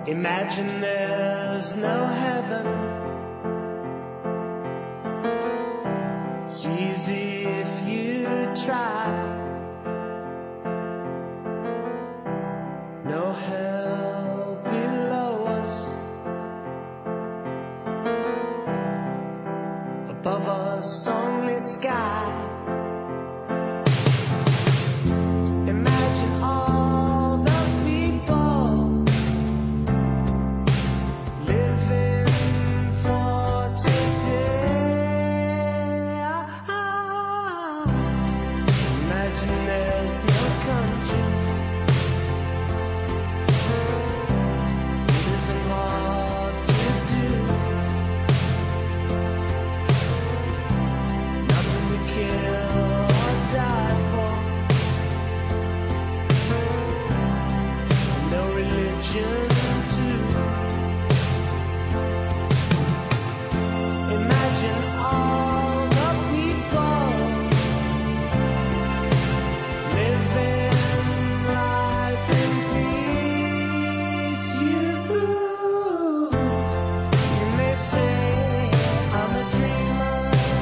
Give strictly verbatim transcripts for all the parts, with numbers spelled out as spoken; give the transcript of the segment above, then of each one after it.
Imagine there's no heaven. It's easy if you try. No hell below us. Above us only sky. Imagine all the people living for today. Imagine there's no countries. It isn't hard to do. Nothing to kill or die for. No religion too. Imagine all the people living life in peace. You, you may say I'm a dreamer,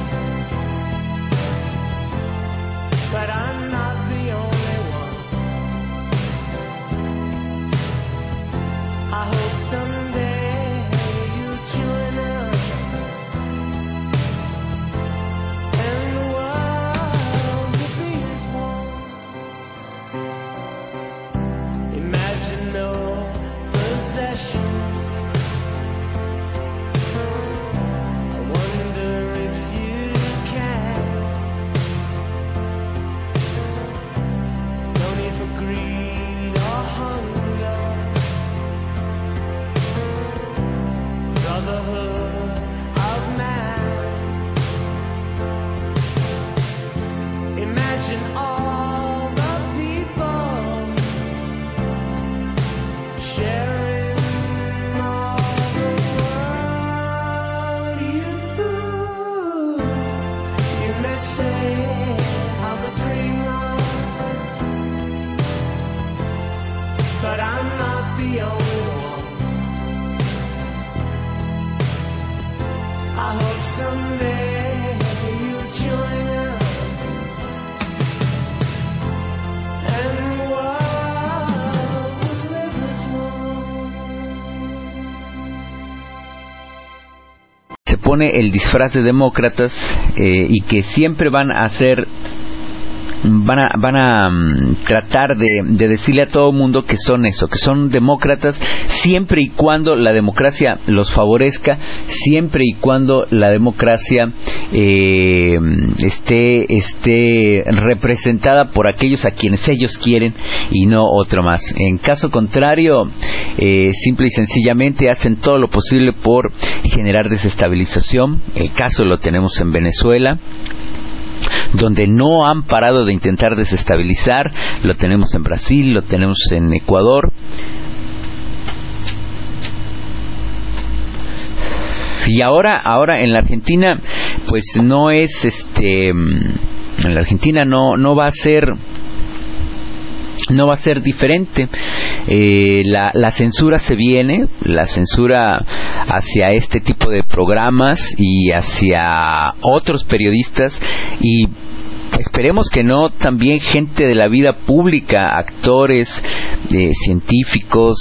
but I'm not the only one. I hope someday you'll join us, and the world will be as one. Imagine no possessions. I wonder if you can. No need for greed or hunger. Brotherhood of man. Imagine all the people sharing all the world. You, you may say I'm a dreamer, but I'm not the only one. I hope someday you'll join us, and the world will live as one. Se pone el disfraz de demócratas eh, y que siempre van a hacer van a van a um, tratar de, de decirle a todo el mundo que son eso, que son demócratas siempre y cuando la democracia los favorezca, siempre y cuando la democracia eh, esté esté representada por aquellos a quienes ellos quieren y no otro más. En caso contrario, eh, simple y sencillamente hacen todo lo posible por generar desestabilización. El caso lo tenemos en Venezuela, donde no han parado de intentar desestabilizar. Lo tenemos en Brasil, lo tenemos en Ecuador. Y ahora, ahora en la Argentina, pues no es este, en la Argentina no, no va a ser, no va a ser diferente. Eh, la, la censura se viene, la censura hacia este tipo de programas y hacia otros periodistas, y esperemos que no también gente de la vida pública, actores, eh, científicos,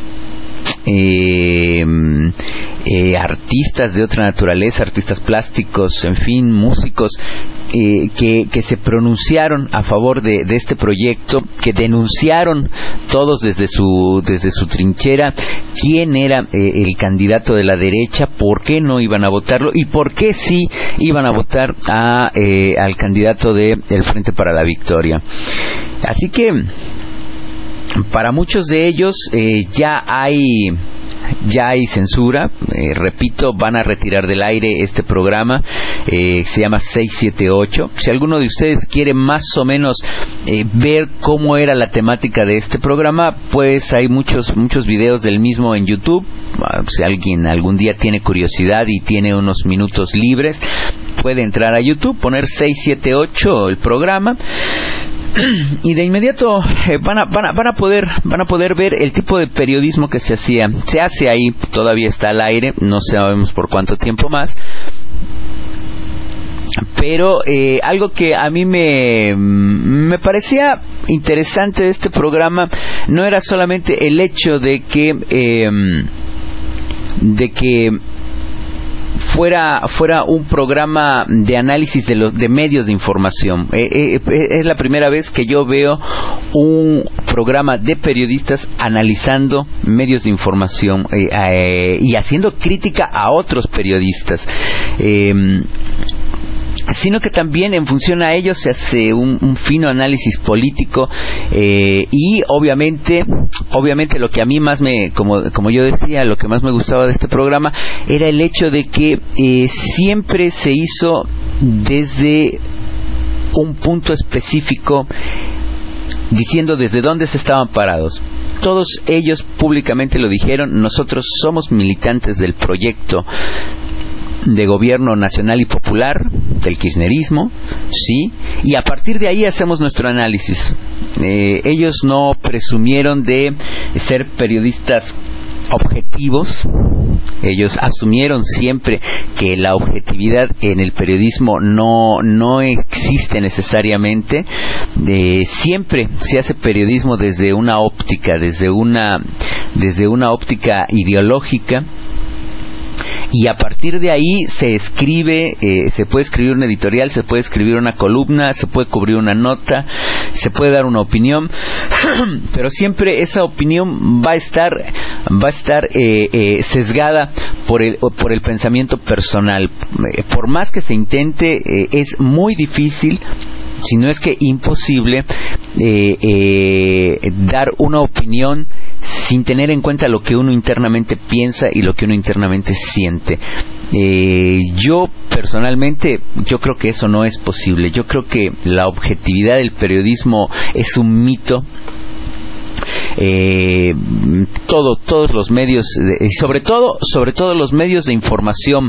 eh, eh, artistas de otra naturaleza, artistas plásticos, en fin, músicos, eh, que, que se pronunciaron a favor de, de este proyecto, que denunciaron todos desde su desde su trinchera quién era eh, el candidato de la derecha, por qué no iban a votarlo y por qué sí iban a votar a eh, al candidato de el Frente para la Victoria. Así que para muchos de ellos eh, ya hay ya hay censura. Eh, repito, van a retirar del aire este programa, eh, se llama seis siete ocho. Si alguno de ustedes quiere más o menos eh, ver cómo era la temática de este programa, pues hay muchos muchos videos del mismo en YouTube. Si alguien algún día tiene curiosidad y tiene unos minutos libres, puede entrar a YouTube, poner seis siete ocho el programa. y de inmediato eh, van a van a van a poder van a poder ver el tipo de periodismo que se hacía, se hace ahí, todavía está al aire, no sabemos por cuánto tiempo más. Pero eh, algo que a mí me, me parecía interesante de este programa no era solamente el hecho de que eh, de que fuera fuera un programa de análisis de los de medios de información. Eh, eh, es la primera vez que yo veo un programa de periodistas analizando medios de información eh, eh, y haciendo crítica a otros periodistas. Eh, sino que también en función a ello se hace un, un fino análisis político eh, y obviamente obviamente lo que a mí más me, como, como yo decía, lo que más me gustaba de este programa era el hecho de que eh, siempre se hizo desde un punto específico, diciendo desde dónde se estaban parados. Todos ellos públicamente lo dijeron: nosotros somos militantes del proyecto de gobierno nacional y popular, del kirchnerismo, sí, y a partir de ahí hacemos nuestro análisis. Eh, ellos no presumieron de ser periodistas objetivos. Ellos asumieron siempre que la objetividad en el periodismo no no existe necesariamente. Eh, siempre se hace periodismo desde una óptica, desde una desde una óptica ideológica. Y a partir de ahí se escribe, eh, se puede escribir un editorial, se puede escribir una columna, se puede cubrir una nota, se puede dar una opinión, pero siempre esa opinión va a estar, va a estar eh, eh, sesgada por el por el pensamiento personal. Eh, por más que se intente, eh, es muy difícil, si no es que imposible, eh, eh, dar una opinión sin tener en cuenta lo que uno internamente piensa y lo que uno internamente siente. Eh, yo personalmente, yo creo que eso no es posible. Yo creo que la objetividad del periodismo es un mito. Eh, todo, todos los medios, y sobre todo, sobre todo los medios de información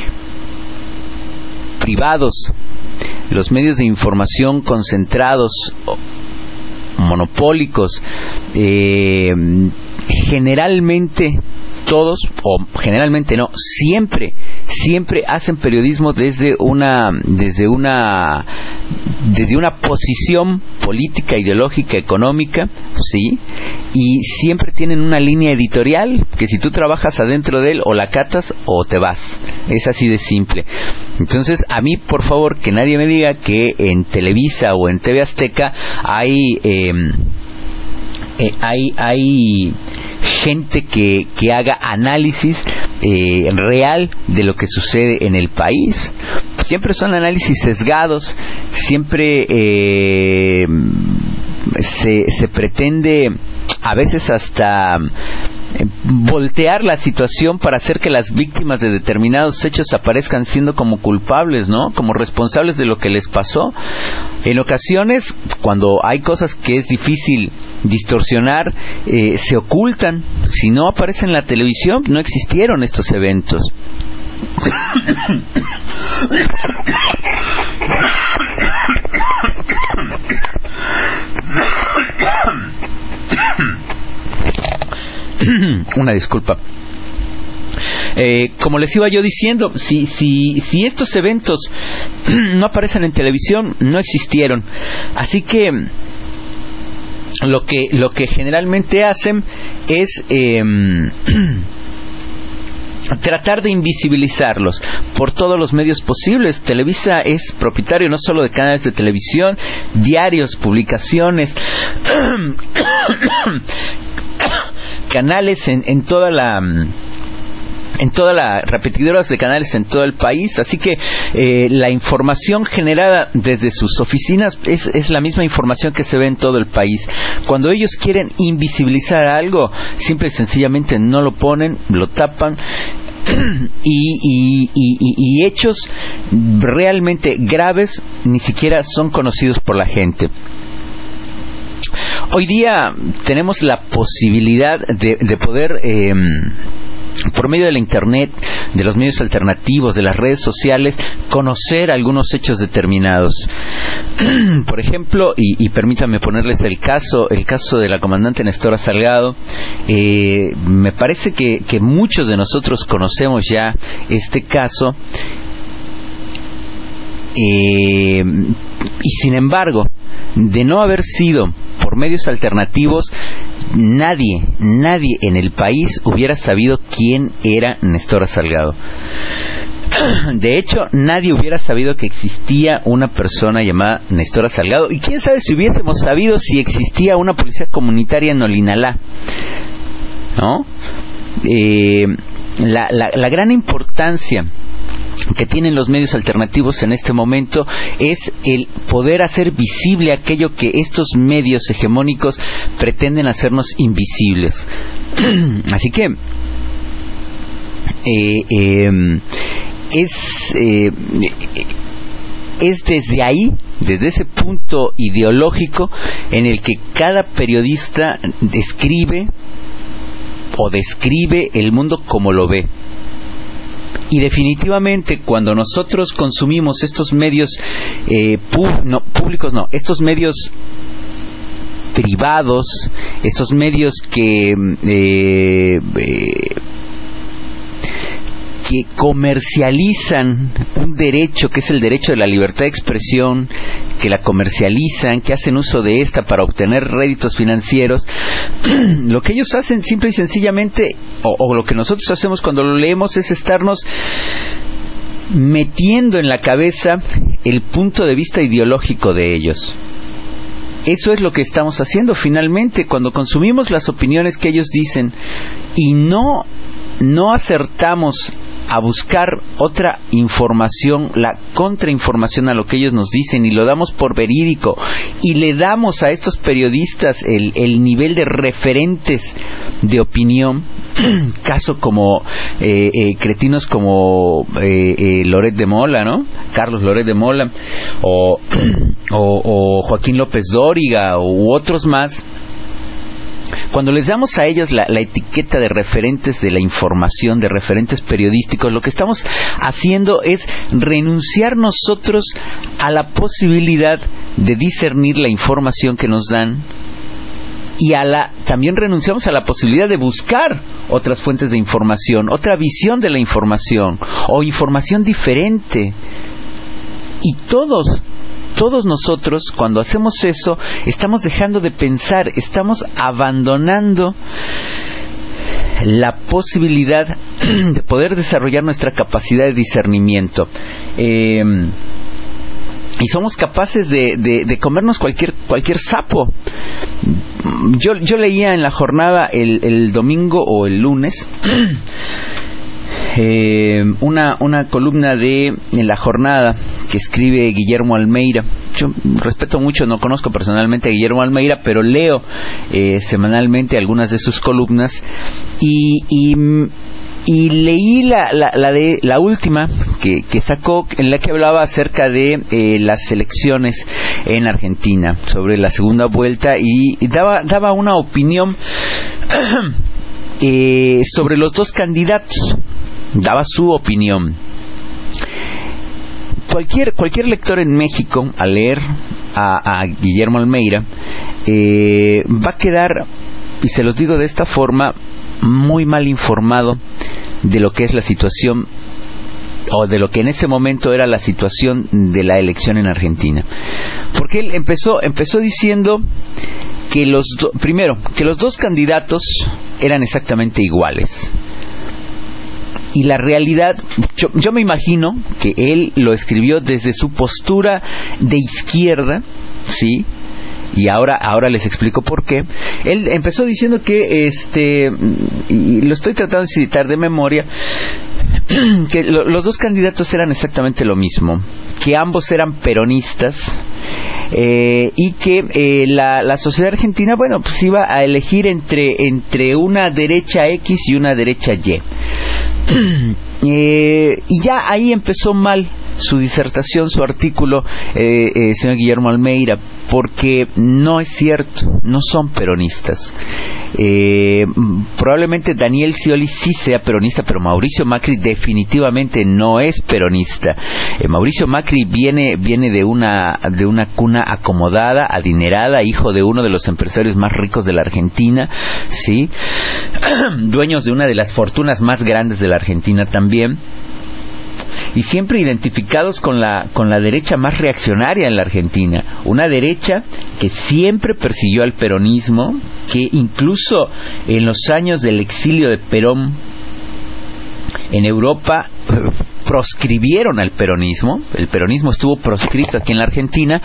privados, los medios de información concentrados, monopólicos, eh, generalmente todos, o generalmente no, siempre, siempre hacen periodismo desde una, desde una, desde una posición política, ideológica, económica, sí, y siempre tienen una línea editorial que si tú trabajas adentro de él, o la catas o te vas. Es así de simple. Entonces, a mí, por favor, que nadie me diga que en Televisa o en T V Azteca hay eh, eh, hay hay gente que, que haga análisis eh, real de lo que sucede en el país. Siempre son análisis sesgados, siempre eh, se, se pretende a veces hasta voltear la situación para hacer que las víctimas de determinados hechos aparezcan siendo como culpables, ¿no? Como responsables de lo que les pasó. En ocasiones, cuando hay cosas que es difícil distorsionar, eh, se ocultan. Si no aparecen en la televisión, no existieron estos eventos. Una disculpa. Eh, como les iba yo diciendo, si, si, si estos eventos no aparecen en televisión, no existieron. Así que lo que lo que generalmente hacen es eh, tratar de invisibilizarlos por todos los medios posibles. Televisa es propietario no solo de canales de televisión, diarios, publicaciones, canales en, en toda la en todas las repetidoras de canales en todo el país. Así que eh, la información generada desde sus oficinas es, es la misma información que se ve en todo el país. Cuando ellos quieren invisibilizar algo, simple y sencillamente no lo ponen, lo tapan. Y, y, y, y hechos realmente graves ni siquiera son conocidos por la gente. Hoy día tenemos la posibilidad de, de poder eh, por medio de la internet, de los medios alternativos, de las redes sociales, conocer algunos hechos determinados. Por ejemplo, y, y permítanme ponerles el caso, el caso de la comandante Nestora Salgado. Eh, me parece que, que muchos de nosotros conocemos ya este caso. Eh, y sin embargo, de no haber sido por medios alternativos, nadie, nadie en el país hubiera sabido quién era Nestora Salgado. De hecho, nadie hubiera sabido que existía una persona llamada Nestora Salgado, y quién sabe si hubiésemos sabido si existía una policía comunitaria en Olinalá, ¿no? Eh, la, la, la gran importancia que tienen los medios alternativos en este momento es el poder hacer visible aquello que estos medios hegemónicos pretenden hacernos invisibles. Así que eh, eh, es eh, es desde ahí, desde ese punto ideológico, en el que cada periodista describe o describe el mundo como lo ve. Y definitivamente, cuando nosotros consumimos estos medios eh, pub, no, públicos, no, estos medios privados, estos medios que eh, eh, que comercializan un derecho que es el derecho de la libertad de expresión, que la comercializan, que hacen uso de esta para obtener réditos financieros, lo que ellos hacen simple y sencillamente, o, o lo que nosotros hacemos cuando lo leemos, es estarnos metiendo en la cabeza el punto de vista ideológico de ellos. Eso es lo que estamos haciendo finalmente cuando consumimos las opiniones que ellos dicen y no, no acertamos a buscar otra información, la contrainformación a lo que ellos nos dicen, y lo damos por verídico, y le damos a estos periodistas el, el nivel de referentes de opinión, caso como eh, eh, cretinos como eh, eh, Loret de Mola, ¿no? Carlos Loret de Mola, o, o, o Joaquín López Dóriga, u otros más. Cuando les damos a ellos la, la etiqueta de referentes de la información, de referentes periodísticos, lo que estamos haciendo es renunciar nosotros a la posibilidad de discernir la información que nos dan, y a la también renunciamos a la posibilidad de buscar otras fuentes de información, otra visión de la información, o información diferente. Y todos Todos nosotros, cuando hacemos eso, estamos dejando de pensar, estamos abandonando la posibilidad de poder desarrollar nuestra capacidad de discernimiento. Eh, y somos capaces de, de, de comernos cualquier cualquier sapo. Yo, yo leía en La Jornada el, el domingo o el lunes Eh, una, una columna de en La Jornada que escribe Guillermo Almeida. Yo respeto mucho, no conozco personalmente a Guillermo Almeida, pero leo eh, semanalmente algunas de sus columnas, y, y, y leí la, la, la, de, la última que, que sacó, en la que hablaba acerca de eh, las elecciones en Argentina, sobre la segunda vuelta, y, y daba, daba una opinión eh, sobre los dos candidatos. Daba su opinión. Cualquier cualquier lector en México, al leer a, a Guillermo Almeida, eh, va a quedar, y se los digo de esta forma, muy mal informado de lo que es la situación, o de lo que en ese momento era la situación de la elección en Argentina. Porque él empezó empezó diciendo que los do, primero, que los dos candidatos eran exactamente iguales. Y la realidad, yo, yo me imagino que él lo escribió desde su postura de izquierda, ¿sí? Y ahora, ahora les explico por qué. Él empezó diciendo que, este, y lo estoy tratando de citar de memoria, que lo, los dos candidatos eran exactamente lo mismo, que ambos eran peronistas, eh, y que eh, la, la sociedad argentina, bueno, pues iba a elegir entre, entre una derecha X y una derecha Y. Eh, y ya ahí empezó mal su disertación, su artículo, eh, eh, señor Guillermo Almeida, porque no es cierto, no son peronistas. Eh, probablemente Daniel Scioli sí sea peronista, pero Mauricio Macri definitivamente no es peronista. Eh, Mauricio Macri viene viene de una de una cuna acomodada, adinerada, hijo de uno de los empresarios más ricos de la Argentina, sí, dueños de una de las fortunas más grandes de la Argentina también. Y siempre identificados con la con la derecha más reaccionaria en la Argentina, una derecha que siempre persiguió al peronismo, que incluso en los años del exilio de Perón en Europa proscribieron al peronismo. El peronismo estuvo proscrito aquí en la Argentina,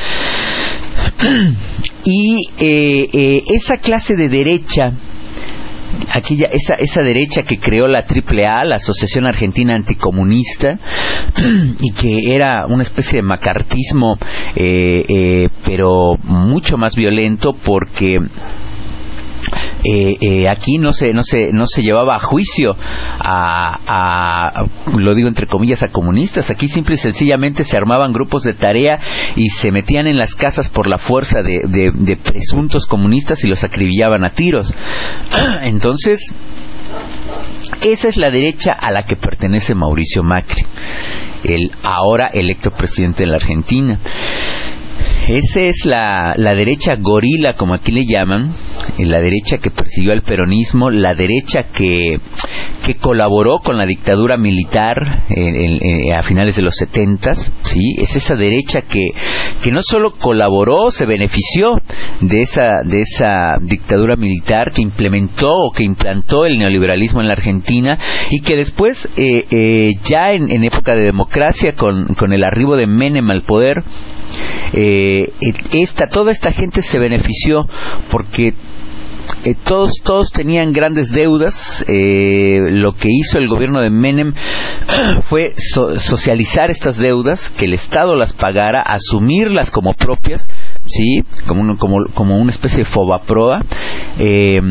y eh, eh, esa clase de derecha, aquella esa esa derecha que creó la Triple A, la Asociación Argentina Anticomunista, y que era una especie de macartismo, eh, eh, pero mucho más violento, porque Eh, eh, aquí no se no se no se llevaba a juicio a, a lo digo entre comillas a comunistas. Aquí simple y sencillamente se armaban grupos de tarea y se metían en las casas por la fuerza de, de, de presuntos comunistas y los acribillaban a tiros. Entonces, esa es la derecha a la que pertenece Mauricio Macri, el ahora electo presidente de la Argentina. Esa es la, la derecha gorila, como aquí le llaman, la derecha que persiguió al peronismo, la derecha que, que colaboró con la dictadura militar en, en, en, a finales de los setentas, ¿sí? Es esa derecha que, que no solo colaboró, se benefició de esa, de esa dictadura militar, que implementó o que implantó el neoliberalismo en la Argentina, y que después, eh, eh, ya en, en época de democracia, con, con el arribo de Menem al poder, Eh, esta, toda esta gente se benefició porque eh, todos todos tenían grandes deudas. Eh, lo que hizo el gobierno de Menem fue so, socializar estas deudas, que el Estado las pagara, asumirlas como propias, sí, como un, como como una especie de fobaproa. Eh,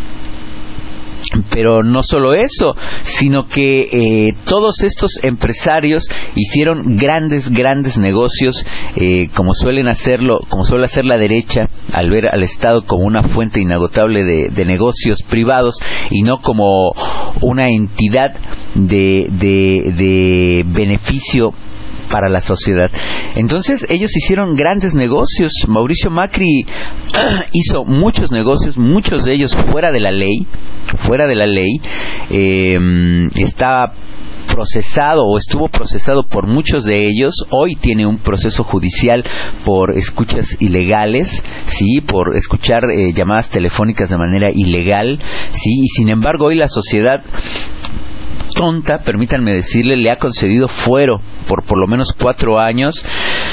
Pero no solo eso, sino que eh, todos estos empresarios hicieron grandes, grandes negocios, eh, como suelen hacerlo, como suele hacer la derecha, al ver al Estado como una fuente inagotable de, de negocios privados y no como una entidad de, de, de beneficio para la sociedad. Entonces ellos hicieron grandes negocios. Mauricio Macri hizo muchos negocios, muchos de ellos fuera de la ley, fuera de la ley. Eh, está procesado o estuvo procesado por muchos de ellos. Hoy tiene un proceso judicial por escuchas ilegales, sí, por escuchar eh, llamadas telefónicas de manera ilegal, sí, y sin embargo hoy la sociedad tonta, permítanme decirle, le ha concedido fuero por por lo menos cuatro años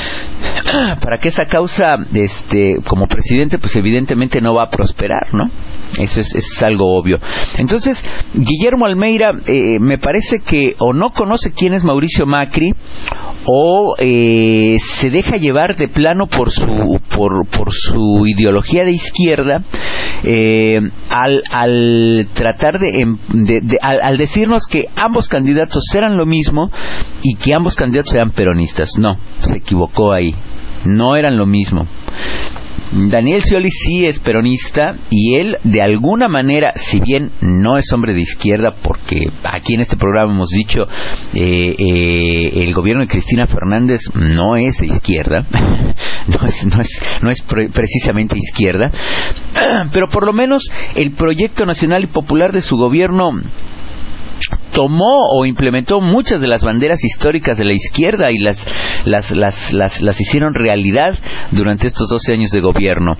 para que esa causa, este, como presidente, pues evidentemente no va a prosperar, ¿no? Eso es, es algo obvio. Entonces, Guillermo Almeida eh, me parece que o no conoce quién es Mauricio Macri, o eh, se deja llevar de plano por su por, por su ideología de izquierda, eh, al, al tratar de, de, de al, al decirnos que ambos candidatos eran lo mismo y que ambos candidatos eran peronistas. No, se equivocó ahí. No eran lo mismo. Daniel Scioli sí es peronista, y él de alguna manera, si bien no es hombre de izquierda, porque aquí en este programa hemos dicho eh, eh, el gobierno de Cristina Fernández no es de izquierda, no es, no es, no es pre- precisamente izquierda, pero por lo menos el proyecto nacional y popular de su gobierno tomó o implementó muchas de las banderas históricas de la izquierda y las las las las, las hicieron realidad durante estos doce años de gobierno.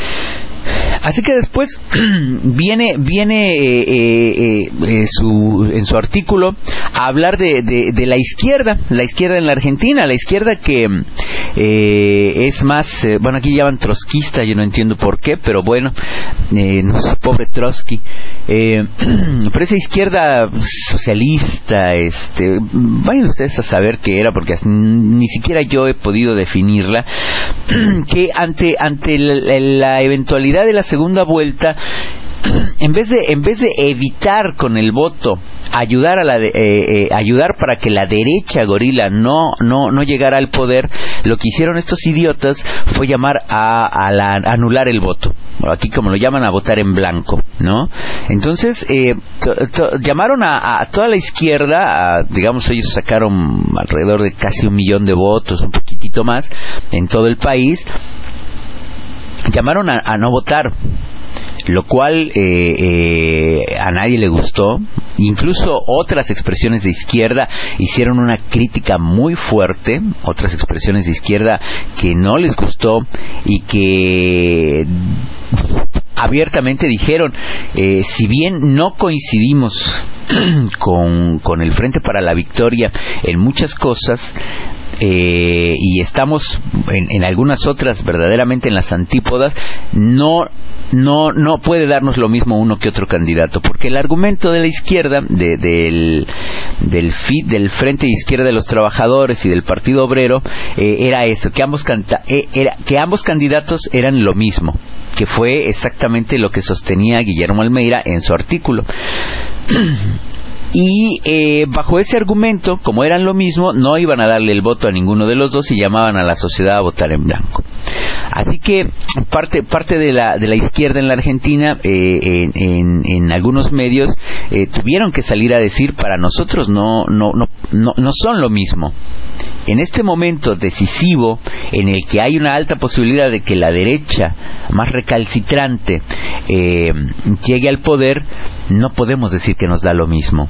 Así que después viene viene eh, eh, eh, su, en su artículo a hablar de, de, de la izquierda, la izquierda en la Argentina, la izquierda que eh, es más, eh, bueno, aquí llaman trotskista, yo no entiendo por qué, pero bueno, eh, no sé, pobre Trotsky, eh, pero esa izquierda socialista, este, vayan ustedes a saber qué era, porque ni siquiera yo he podido definirla, que ante ante la, la eventualidad de la segunda vuelta en vez de en vez de evitar con el voto ayudar a la de, eh, eh, ayudar para que la derecha gorila no no no llegara al poder, lo que hicieron estos idiotas fue llamar a, a, la, a anular el voto, aquí como lo llaman, a votar en blanco, ¿no? Entonces eh, to, to, llamaron a, a toda la izquierda, a, digamos, ellos sacaron alrededor de casi un millón de votos, un poquitito más en todo el país, llamaron a, a no votar, lo cual eh, eh, a nadie le gustó. Incluso otras expresiones de izquierda hicieron una crítica muy fuerte, otras expresiones de izquierda que no les gustó y que abiertamente dijeron, eh, si bien no coincidimos con, con el Frente para la Victoria en muchas cosas, Eh, y estamos en, en algunas otras verdaderamente en las antípodas, no no no puede darnos lo mismo uno que otro candidato, porque el argumento de la izquierda, de, del del F I D, del Frente de Izquierda de los Trabajadores y del Partido Obrero, eh, era eso, que ambos canta, eh, era, que ambos candidatos eran lo mismo, que fue exactamente lo que sostenía Guillermo Almeida en su artículo. Y eh, bajo ese argumento, como eran lo mismo, no iban a darle el voto a ninguno de los dos y llamaban a la sociedad a votar en blanco. Así que parte parte de la de la izquierda en la Argentina, eh, en, en, en algunos medios, eh, tuvieron que salir a decir, para nosotros no no no no, no son lo mismo. En este momento decisivo, en el que hay una alta posibilidad de que la derecha más recalcitrante eh, llegue al poder, no podemos decir que nos da lo mismo.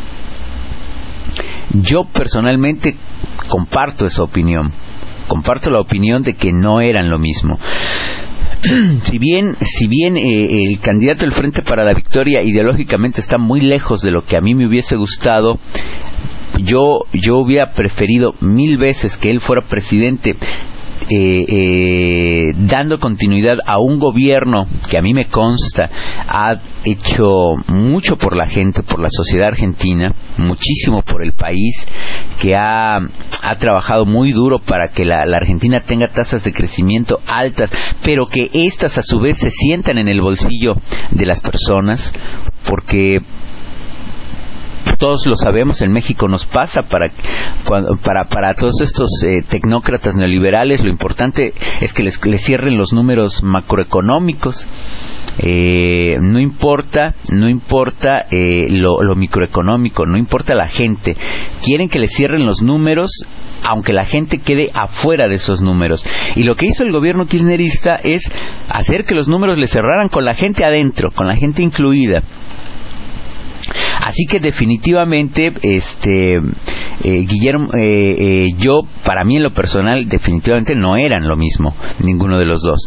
Yo personalmente comparto esa opinión, comparto la opinión de que no eran lo mismo. Si bien, si bien eh, el candidato del Frente para la Victoria ideológicamente está muy lejos de lo que a mí me hubiese gustado, yo yo hubiera preferido mil veces que él fuera presidente, eh, eh, dando continuidad a un gobierno que a mí me consta ha hecho mucho por la gente, por la sociedad argentina, muchísimo por el país, que ha, ha trabajado muy duro para que la, la Argentina tenga tasas de crecimiento altas, pero que éstas a su vez se sientan en el bolsillo de las personas, porque todos lo sabemos, en México nos pasa, para para para todos estos eh, tecnócratas neoliberales, lo importante es que les, les cierren los números macroeconómicos. Eh, no importa, no importa eh, lo, lo microeconómico, no importa la gente, quieren que les cierren los números, aunque la gente quede afuera de esos números. Y lo que hizo el gobierno kirchnerista es hacer que los números le cerraran con la gente adentro, con la gente incluida. Así que definitivamente, este, eh, Guillermo, eh, eh, yo, para mí en lo personal, definitivamente no eran lo mismo, ninguno de los dos.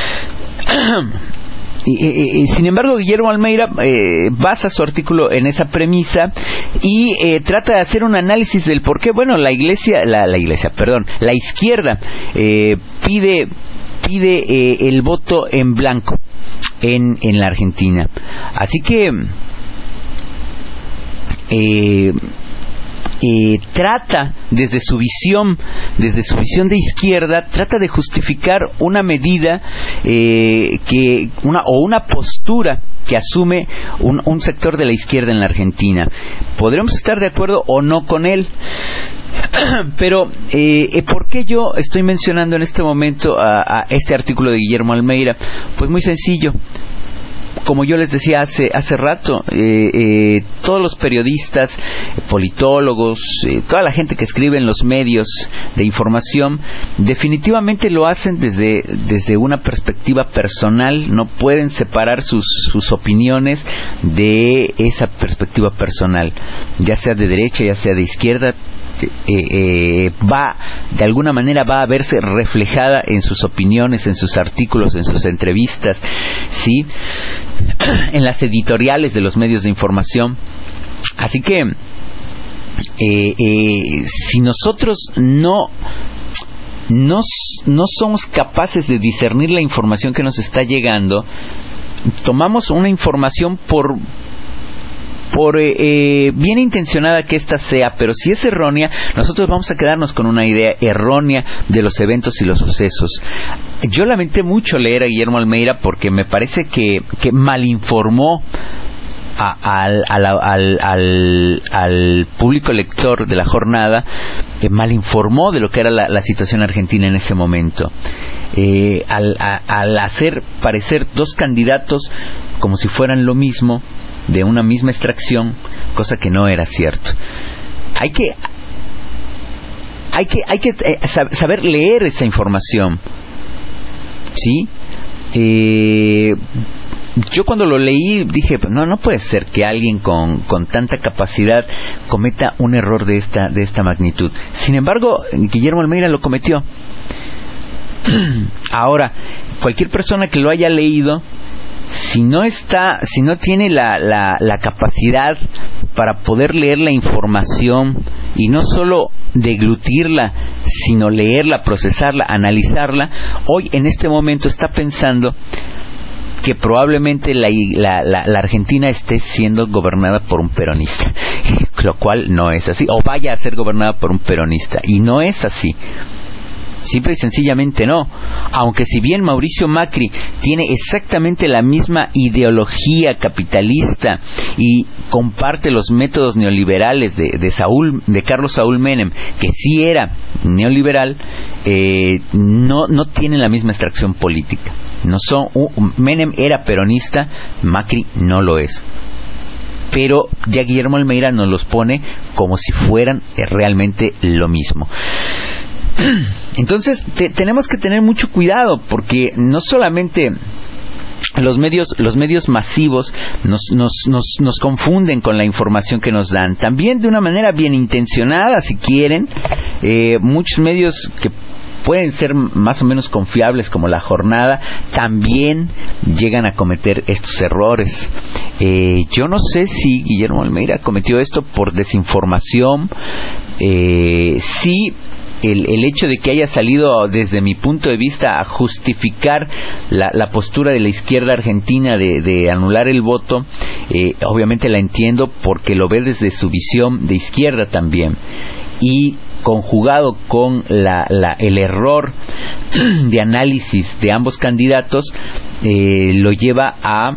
Y, y, y, sin embargo, Guillermo Almeida eh, basa su artículo en esa premisa y eh, trata de hacer un análisis del por qué, bueno, la iglesia, la, la iglesia, perdón, la izquierda eh, pide pide eh, el voto en blanco en en la Argentina. Así que Eh, eh, trata desde su visión desde su visión de izquierda, trata de justificar una medida eh, que una o una postura que asume un, un sector de la izquierda en la Argentina. Podremos estar de acuerdo o no con él, pero eh, ¿por qué yo estoy mencionando en este momento a, a este artículo de Guillermo Almeida? Pues muy sencillo. Como yo les decía hace hace rato, eh, eh, todos los periodistas, politólogos, eh, toda la gente que escribe en los medios de información, definitivamente lo hacen desde desde una perspectiva personal. No pueden separar sus sus opiniones de esa perspectiva personal, ya sea de derecha, ya sea de izquierda. Eh, eh, va de alguna manera va a verse reflejada en sus opiniones, en sus artículos, en sus entrevistas, sí, en las editoriales de los medios de información. Así que eh, eh, si nosotros no no no somos capaces de discernir la información que nos está llegando, tomamos una información por por eh, eh, bien intencionada que ésta sea, pero si es errónea, nosotros vamos a quedarnos con una idea errónea de los eventos y los sucesos. Yo lamenté mucho leer a Guillermo Almeida porque me parece que, que malinformó A, al, al, al, al, al público lector de la jornada, eh, malinformó de lo que era la, la situación argentina en ese momento, eh, al, a, al hacer parecer dos candidatos como si fueran lo mismo, de una misma extracción, cosa que no era cierto. Hay que hay que hay que eh, saber leer esa información, ¿sí? Eh, Yo cuando lo leí dije, no, no puede ser que alguien con, con tanta capacidad cometa un error de esta, de esta magnitud. Sin embargo, Guillermo Almeida lo cometió. Ahora, cualquier persona que lo haya leído, si no está, si no tiene la, la, la capacidad para poder leer la información y no solo deglutirla, sino leerla, procesarla, analizarla, hoy en este momento está pensando que probablemente la, la, la, la Argentina esté siendo gobernada por un peronista, lo cual no es así, o vaya a ser gobernada por un peronista, y no es así. Simple y sencillamente no. Aunque si bien Mauricio Macri tiene exactamente la misma ideología capitalista y comparte los métodos neoliberales de, de Saúl, de Carlos Saúl Menem, que sí era neoliberal, eh, no, no tienen la misma extracción política. No son, uh, Menem era peronista, Macri no lo es. Pero ya Guillermo Almeida nos los pone como si fueran eh, realmente lo mismo. Entonces te, tenemos que tener mucho cuidado, porque no solamente los medios los medios masivos nos, nos, nos, nos confunden con la información que nos dan, también de una manera bien intencionada, si quieren, eh, muchos medios que pueden ser más o menos confiables, como La Jornada, también llegan a cometer estos errores. Eh, yo no sé si Guillermo Almeida cometió esto por desinformación, eh, sí. El, el hecho de que haya salido, desde mi punto de vista, a justificar la, la postura de la izquierda argentina de, de anular el voto, eh, obviamente la entiendo porque lo ve desde su visión de izquierda también, y conjugado con la, la, el error de análisis de ambos candidatos, eh, lo lleva a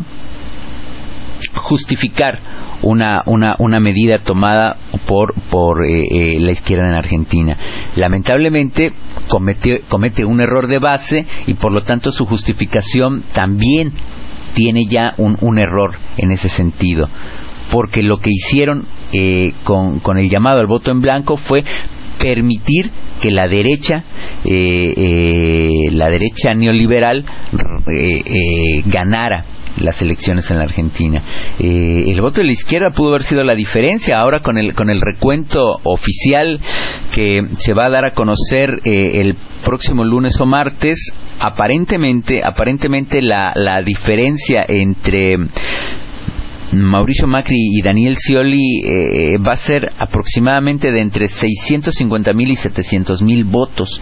justificar una una una medida tomada por por eh, eh, la izquierda en Argentina. Lamentablemente comete comete un error de base, y por lo tanto su justificación también tiene ya un, un error en ese sentido, porque lo que hicieron eh, con con el llamado al voto en blanco fue permitir que la derecha eh, eh, la derecha neoliberal eh, eh, ganara las elecciones en la Argentina. Eh, el voto de la izquierda pudo haber sido la diferencia. Ahora con el con el recuento oficial que se va a dar a conocer eh, el próximo lunes o martes, aparentemente aparentemente la la diferencia entre Mauricio Macri y Daniel Scioli eh, va a ser aproximadamente de entre seiscientos cincuenta mil y setecientos mil votos.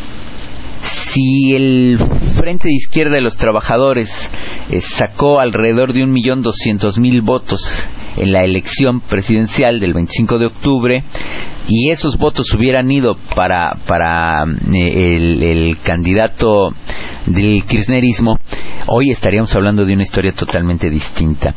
Si el Frente de Izquierda de los Trabajadores eh, sacó alrededor de un millón doscientos mil votos en la elección presidencial del veinticinco de octubre, y esos votos hubieran ido para para eh, el, el candidato del kirchnerismo, hoy estaríamos hablando de una historia totalmente distinta.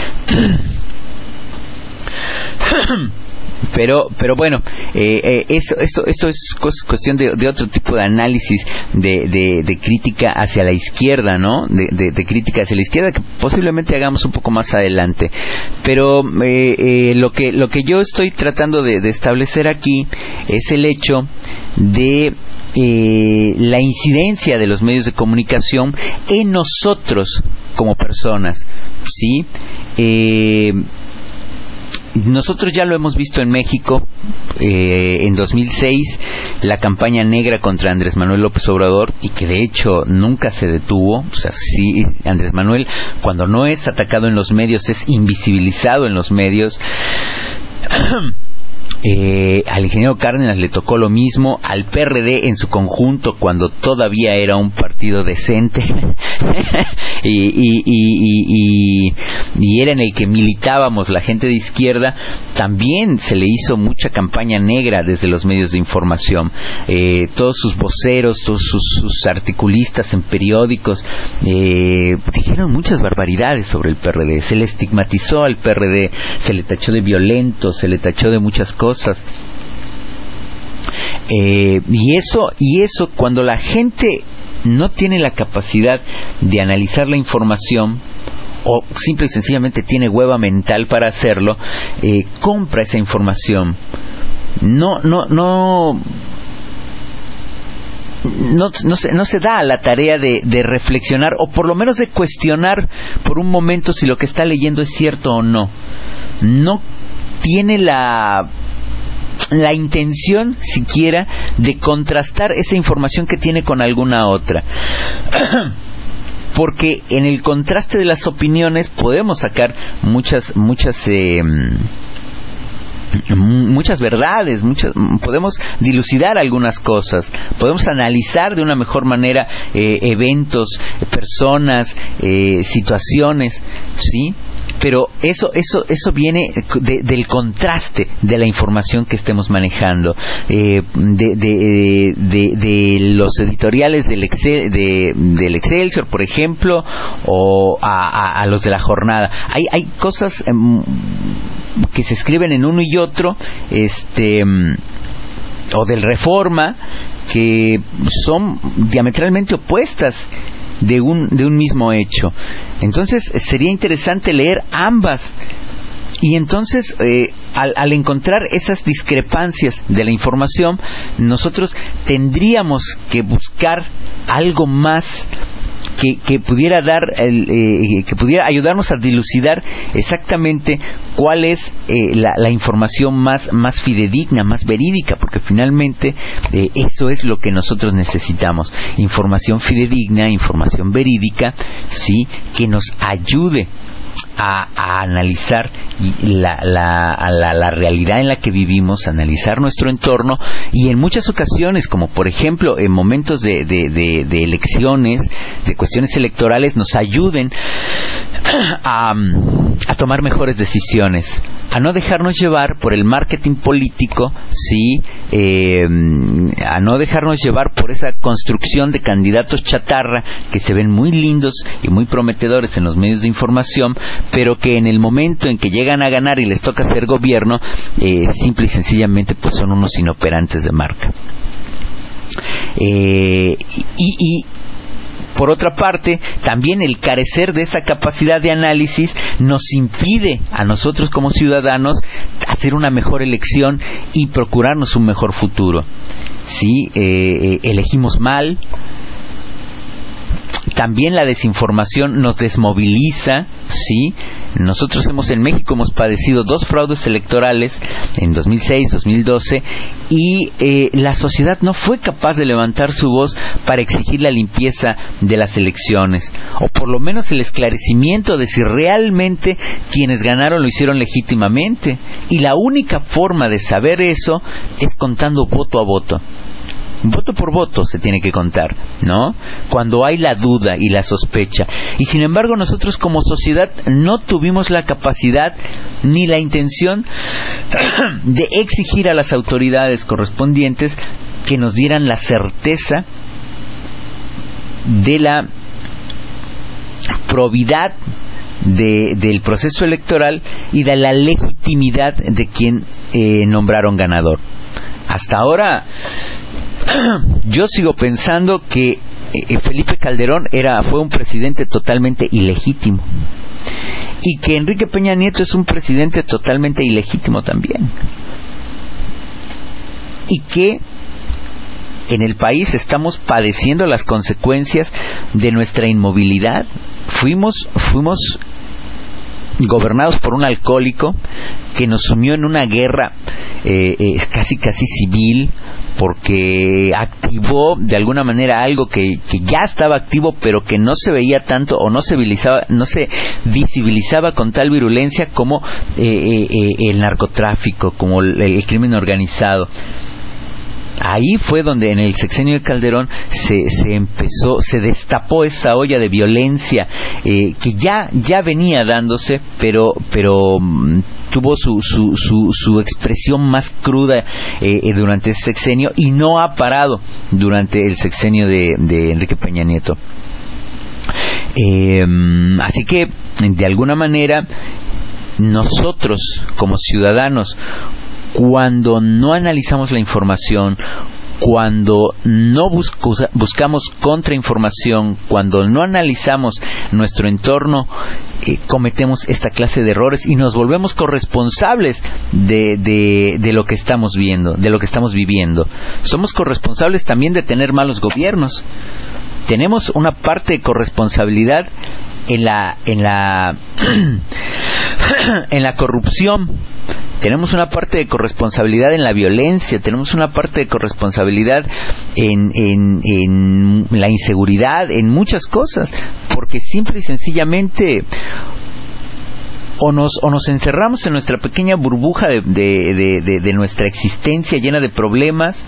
Pero, pero bueno, eh, eh, eso, eso, eso es cuestión de, de otro tipo de análisis, de, de, de crítica hacia la izquierda, ¿no? De, de, de crítica hacia la izquierda, que posiblemente hagamos un poco más adelante. Pero eh, eh, lo que lo que yo estoy tratando de, de establecer aquí es el hecho de eh, la incidencia de los medios de comunicación en nosotros como personas, ¿sí? Eh, Nosotros ya lo hemos visto en México, eh, en dos mil seis, la campaña negra contra Andrés Manuel López Obrador, y que de hecho nunca se detuvo. O sea, sí, Andrés Manuel, cuando no es atacado en los medios, es invisibilizado en los medios. Eh, al ingeniero Cárdenas le tocó lo mismo, al P R D en su conjunto, cuando todavía era un partido decente y, y, y, y, y, y era en el que militábamos la gente de izquierda, también se le hizo mucha campaña negra desde los medios de información. Eh, todos sus voceros, todos sus, sus articulistas en periódicos eh, dijeron muchas barbaridades sobre el P R D, se le estigmatizó al P R D, se le tachó de violento, se le tachó de muchas cosas. cosas eh, y eso y eso cuando la gente no tiene la capacidad de analizar la información o simple y sencillamente tiene hueva mental para hacerlo, eh, compra esa información, no no no No, no, se, no se da a la tarea de, de reflexionar o por lo menos de cuestionar por un momento si lo que está leyendo es cierto o no. No tiene la la intención siquiera de contrastar esa información que tiene con alguna otra. Porque en el contraste de las opiniones podemos sacar muchas muchas eh, muchas verdades, muchas, podemos dilucidar algunas cosas, podemos analizar de una mejor manera eh, eventos, personas, eh, situaciones, ¿sí? Pero eso eso eso viene de, del contraste de la información que estemos manejando, eh, de, de, de, de los editoriales del, Excel, de, del Excelsior, por ejemplo, o a, a, a los de la Jornada. Hay hay cosas eh, que se escriben en uno y otro, este o del Reforma, que son diametralmente opuestas de un de un mismo hecho. Entonces sería interesante leer ambas y entonces eh, al, al encontrar esas discrepancias de la información, nosotros tendríamos que buscar algo más que, que pudiera dar el, eh, que pudiera ayudarnos a dilucidar exactamente cuál es eh, la, la información más más fidedigna, más verídica, porque finalmente eh, eso es lo que nosotros necesitamos: información fidedigna, información verídica, sí, que nos ayude A, a analizar la, la, la, la realidad en la que vivimos, analizar nuestro entorno, y en muchas ocasiones, como por ejemplo en momentos de, de, de, de elecciones, de cuestiones electorales, nos ayuden a, a tomar mejores decisiones, a no dejarnos llevar por el marketing político, sí, eh, a no dejarnos llevar por esa construcción de candidatos chatarra que se ven muy lindos y muy prometedores en los medios de información, pero que en el momento en que llegan a ganar y les toca hacer gobierno, eh, simple y sencillamente pues son unos inoperantes de marca. Eh, y, y por otra parte, también el carecer de esa capacidad de análisis nos impide a nosotros como ciudadanos hacer una mejor elección y procurarnos un mejor futuro. ¿Sí? Eh, eh, elegimos mal. También la desinformación nos desmoviliza, ¿sí? Nosotros hemos en México hemos padecido dos fraudes electorales en dos mil seis, dos mil doce, y eh, la sociedad no fue capaz de levantar su voz para exigir la limpieza de las elecciones, o por lo menos el esclarecimiento de si realmente quienes ganaron lo hicieron legítimamente. Y la única forma de saber eso es contando voto a voto. Voto por voto se tiene que contar, ¿no? Cuando hay la duda y la sospecha. Y sin embargo nosotros como sociedad no tuvimos la capacidad ni la intención de exigir a las autoridades correspondientes que nos dieran la certeza de la probidad de, del proceso electoral y de la legitimidad de quien eh, nombraron ganador. Hasta ahora yo sigo pensando que eh, Felipe Calderón era fue un presidente totalmente ilegítimo, y que Enrique Peña Nieto es un presidente totalmente ilegítimo también, y que en el país estamos padeciendo las consecuencias de nuestra inmovilidad. Fuimos fuimos gobernados por un alcohólico que nos sumió en una guerra eh, eh, casi casi civil, porque activó de alguna manera algo que, que ya estaba activo, pero que no se veía tanto o no se visibilizaba, no se visibilizaba con tal virulencia como eh, eh, el narcotráfico, como el, el crimen organizado. Ahí fue donde en el sexenio de Calderón se, se empezó, se destapó esa olla de violencia eh, que ya ya venía dándose, pero pero mm, tuvo su su su, su expresión más cruda eh, durante ese sexenio, y no ha parado durante el sexenio de, de Enrique Peña Nieto. Eh, así que de alguna manera nosotros como ciudadanos, cuando no analizamos la información, cuando no busco, buscamos contrainformación, cuando no analizamos nuestro entorno, eh, cometemos esta clase de errores y nos volvemos corresponsables de, de, de lo que estamos viendo, de lo que estamos viviendo. Somos corresponsables también de tener malos gobiernos. Tenemos una parte de corresponsabilidad en la en la en la corrupción. Tenemos una parte de corresponsabilidad en la violencia, tenemos una parte de corresponsabilidad en, en, en la inseguridad, en muchas cosas, porque simple y sencillamente o nos, o nos encerramos en nuestra pequeña burbuja de, de, de, de, de nuestra existencia llena de problemas,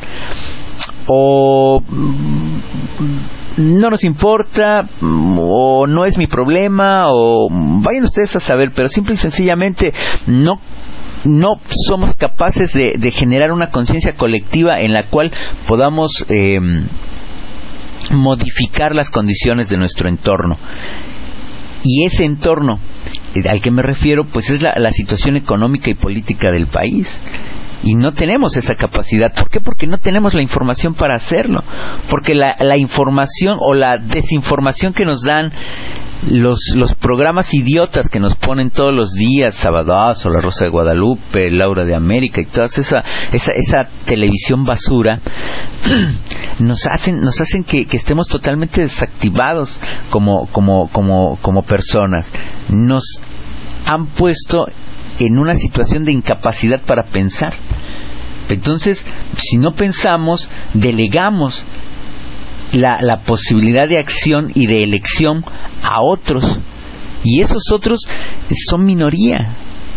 o no nos importa, o no es mi problema, o vayan ustedes a saber, pero simple y sencillamente no no somos capaces de, de generar una conciencia colectiva en la cual podamos eh, modificar las condiciones de nuestro entorno. Y ese entorno al que me refiero, pues es la, la situación económica y política del país. Y no tenemos esa capacidad. ¿Por qué? Porque no tenemos la información para hacerlo. Porque la, la información o la desinformación que nos dan los los programas idiotas que nos ponen todos los días, Sabadazo, La Rosa de Guadalupe, Laura de América y toda esa esa, esa televisión basura, nos hacen nos hacen que, que estemos totalmente desactivados como como como como personas. Nos han puesto en una situación de incapacidad para pensar. Entonces, si no pensamos, delegamos la, la posibilidad de acción y de elección a otros, y esos otros son minoría.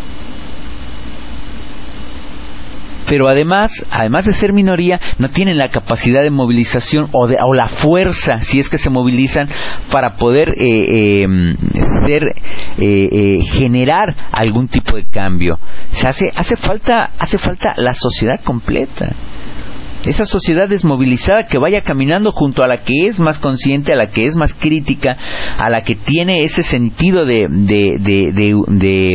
Pero además, además de ser minoría, no tienen la capacidad de movilización o, de, o la fuerza, si es que se movilizan, para poder eh, eh, ser, eh, eh, generar algún tipo de cambio. Se hace, hace falta, hace falta la sociedad completa. Esa sociedad desmovilizada que vaya caminando junto a la que es más consciente, a la que es más crítica, a la que tiene ese sentido de, de, de, de, de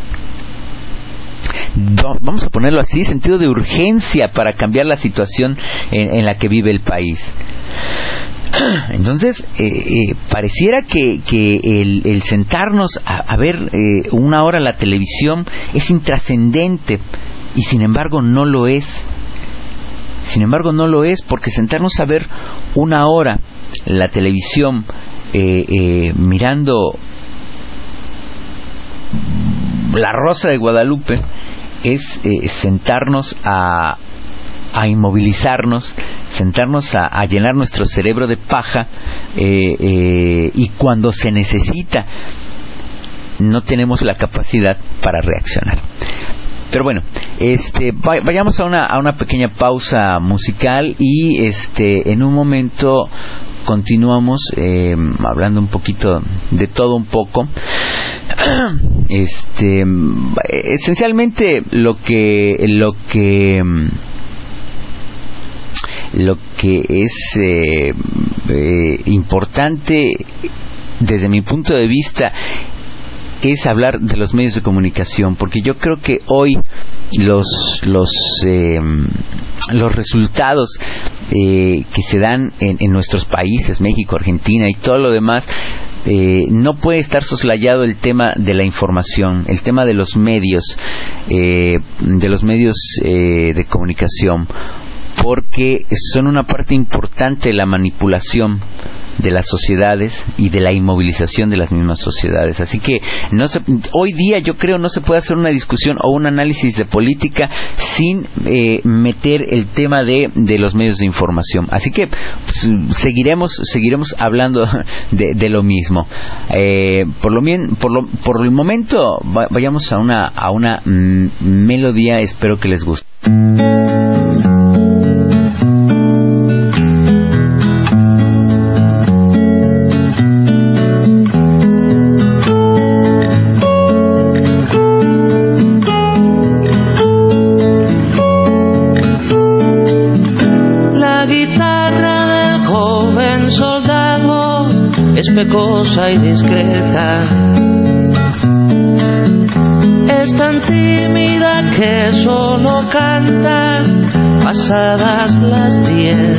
vamos a ponerlo así, sentido de urgencia para cambiar la situación en, en la que vive el país. Entonces, eh, eh, pareciera que, que el, el sentarnos a, a ver eh, una hora la televisión es intrascendente, y sin embargo no lo es. Sin embargo no lo es, porque sentarnos a ver una hora la televisión eh, eh, mirando La Rosa de Guadalupe es eh, sentarnos a, a inmovilizarnos, sentarnos a, a llenar nuestro cerebro de paja, eh, eh, y cuando se necesita no tenemos la capacidad para reaccionar. Pero bueno, este, vayamos a una, a una pequeña pausa musical y este, en un momento continuamos eh, hablando un poquito de todo un poco. Este, esencialmente lo que lo que lo que es eh, eh, importante desde mi punto de vista es hablar de los medios de comunicación, porque yo creo que hoy los los eh, los resultados eh, que se dan en, en nuestros países, México, Argentina y todo lo demás, eh, no puede estar soslayado el tema de la información, el tema de los medios, eh, de los medios eh, de comunicación. porque son una parte importante de la manipulación de las sociedades y de la inmovilización de las mismas sociedades. Así que no se, hoy día yo creo no se puede hacer una discusión o un análisis de política sin eh, meter el tema de, de los medios de información. Así que pues, seguiremos seguiremos hablando de, de lo mismo. Eh, por lo bien, por lo por el momento va, vayamos a una a una mm, melodía. Espero que les guste. Pecosa y discreta, es tan tímida que solo canta pasadas las diez.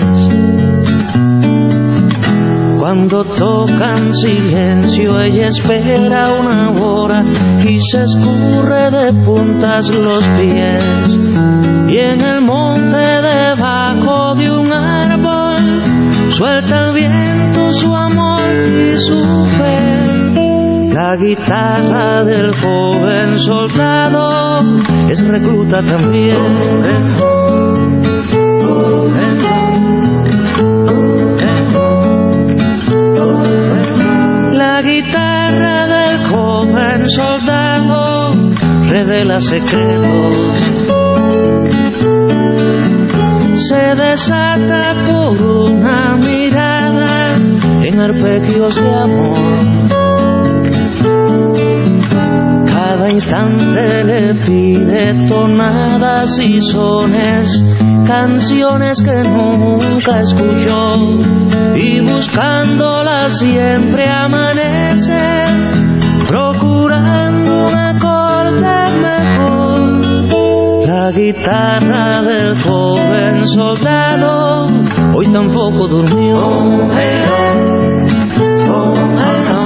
Cuando tocan silencio ella espera una hora y se escurre de puntas los pies. Y en el monte debajo de un árbol suelta el viento su amor y su fe. La guitarra del joven soldado es recluta también. La guitarra del joven soldado revela secretos. Se desata por una mirada en arpegios de amor. Cada instante le pide tonadas y sones, canciones que nunca escuchó, y buscándola siempre amanece, procurando un acorde mejor. La guitarra del joven soldado hoy tampoco durmió. Oh, hey, oh, oh, hey, oh.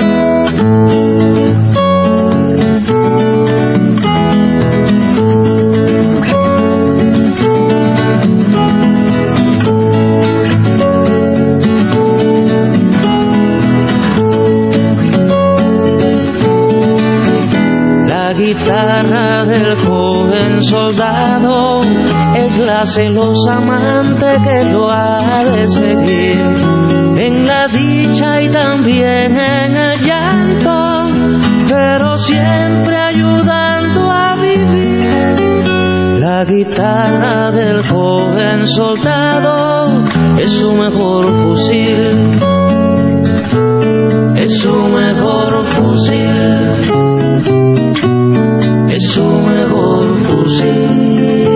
La guitarra del joven soldado es la celosa amante que lo ha de seguir en la dicha y también en el llanto, pero siempre ayudando a vivir. La guitarra del joven soldado es su mejor fusil, es su mejor fusil, es su mejor fusil.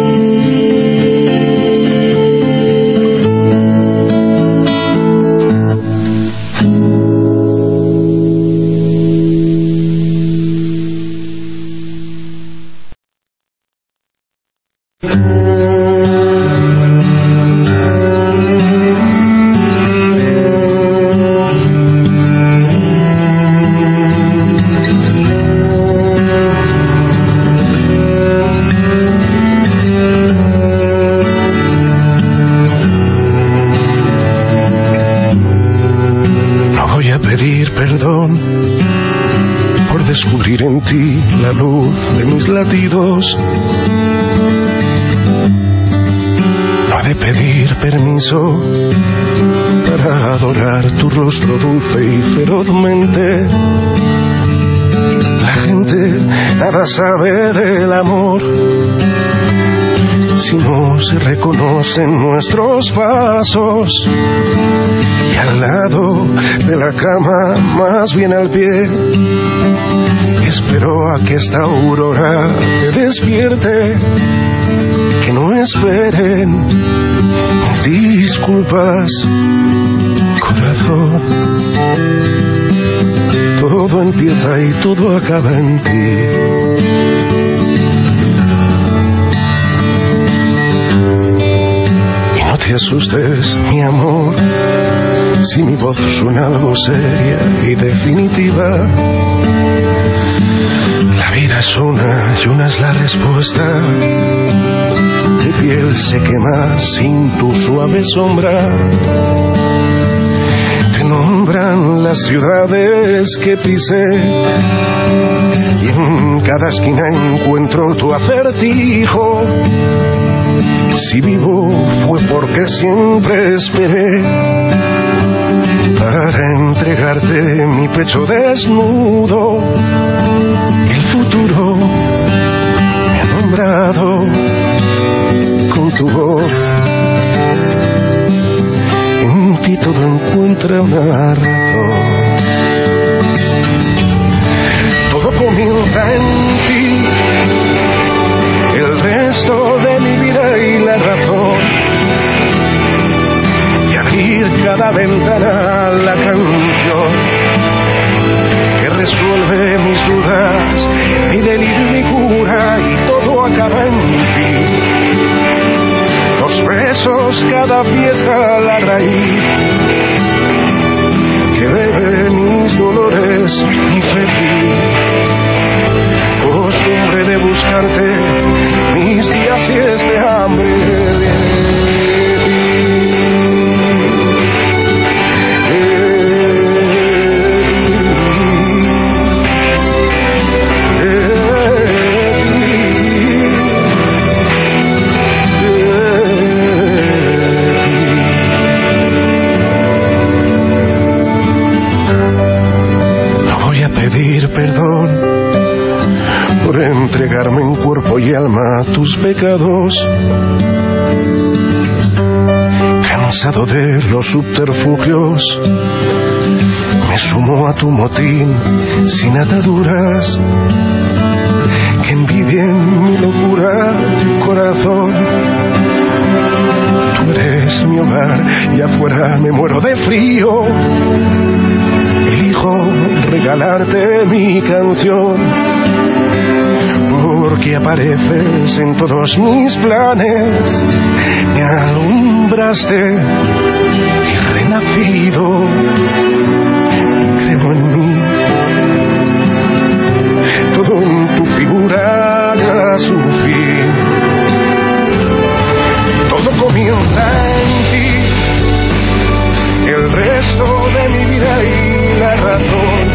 Descubrir en ti la luz de mis latidos. No he de pedir permiso para adorar tu rostro dulce y ferozmente. La gente nada sabe del amor si no se reconocen nuestros pasos. Y al lado de la cama, más bien al pie, espero a que esta aurora te despierte. Que no esperen mis disculpas, corazón. Todo empieza y todo acaba en ti. Y no te asustes, mi amor, si mi voz suena algo seria y definitiva. La vida es una y una es la respuesta. de piel se quema sin tu suave sombra. Te nombran las ciudades que pisé y en cada esquina encuentro tu acertijo. Si vivo fue porque siempre esperé para entregarte mi pecho desnudo. El futuro me ha nombrado con tu voz. En ti todo encuentra una razón. Todo comienza en ti, el resto de mi vida y la razón. Y abrir cada ventana la canción que resuelve mis dudas, mi delirio y mi cura, y todo acaba en ti. Los besos, cada fiesta, la raíz que bebe mis dolores, mi feliz costumbre de buscarte, mis días y este hambre de ti. Perdón por entregarme en cuerpo y alma a tus pecados. Cansado de los subterfugios, me sumo a tu motín sin ataduras. Que envidien mi locura, corazón. Tú eres mi hogar y afuera me muero de frío. Elijo regalarte mi canción, porque apareces en todos mis planes. Me alumbraste y renacido, creo en mí. Todo en tu figura da su fin. Todo comienza en ti, el resto de mi vida y la razón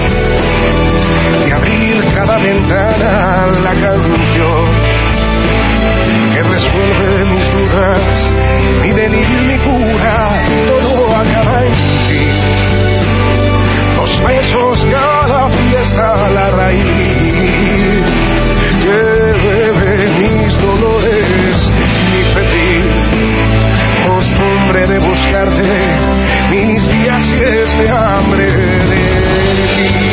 de abrir cada ventana la canción que resuelve mis dudas, mi delirio y mi cura, todo acaba en ti. Los besos, cada fiesta, la raíz que bebe mis dolores, mi feliz costumbre de buscarte, mis días y este hambre de ti.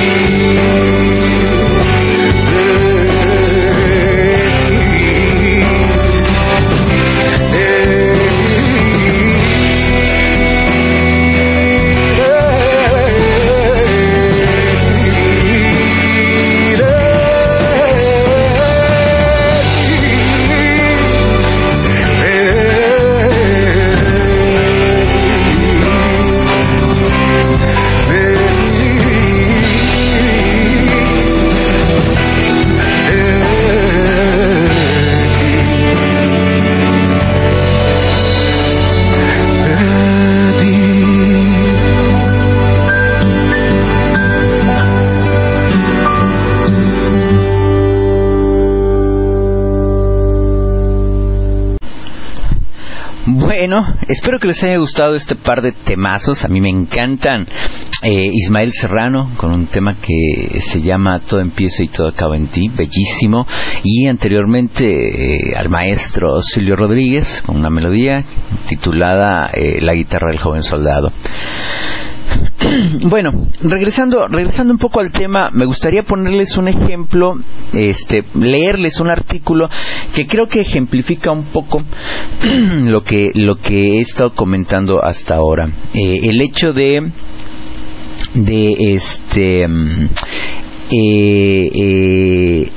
Bueno, espero que les haya gustado este par de temazos. A mí me encantan. eh, Ismael Serrano con un tema que se llama Todo empieza y todo acaba en ti, bellísimo. Y anteriormente eh, al maestro Silvio Rodríguez con una melodía titulada eh, La guitarra del joven soldado. Bueno, regresando regresando un poco al tema, me gustaría ponerles un ejemplo, este, leerles un artículo que creo que ejemplifica un poco lo que lo que he estado comentando hasta ahora. Eh, el hecho de de este eh, eh,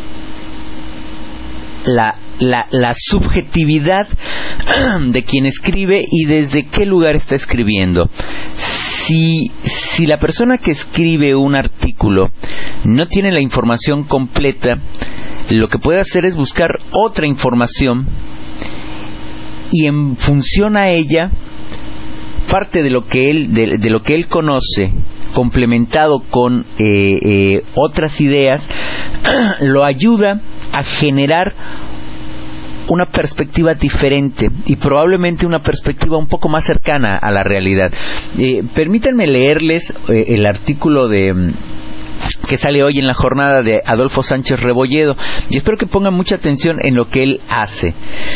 la La, la subjetividad de quien escribe y desde qué lugar está escribiendo. si, si la persona que escribe un artículo no tiene la información completa, lo que puede hacer es buscar otra información y en función a ella, parte de lo que él, de, de lo que él conoce, complementado con eh, eh, otras ideas, lo ayuda a generar una perspectiva diferente y probablemente una perspectiva un poco más cercana a la realidad. Eh, permítanme leerles eh, el artículo de que sale hoy en la jornada de Adolfo Sánchez Rebolledo y espero que pongan mucha atención en lo que él hace.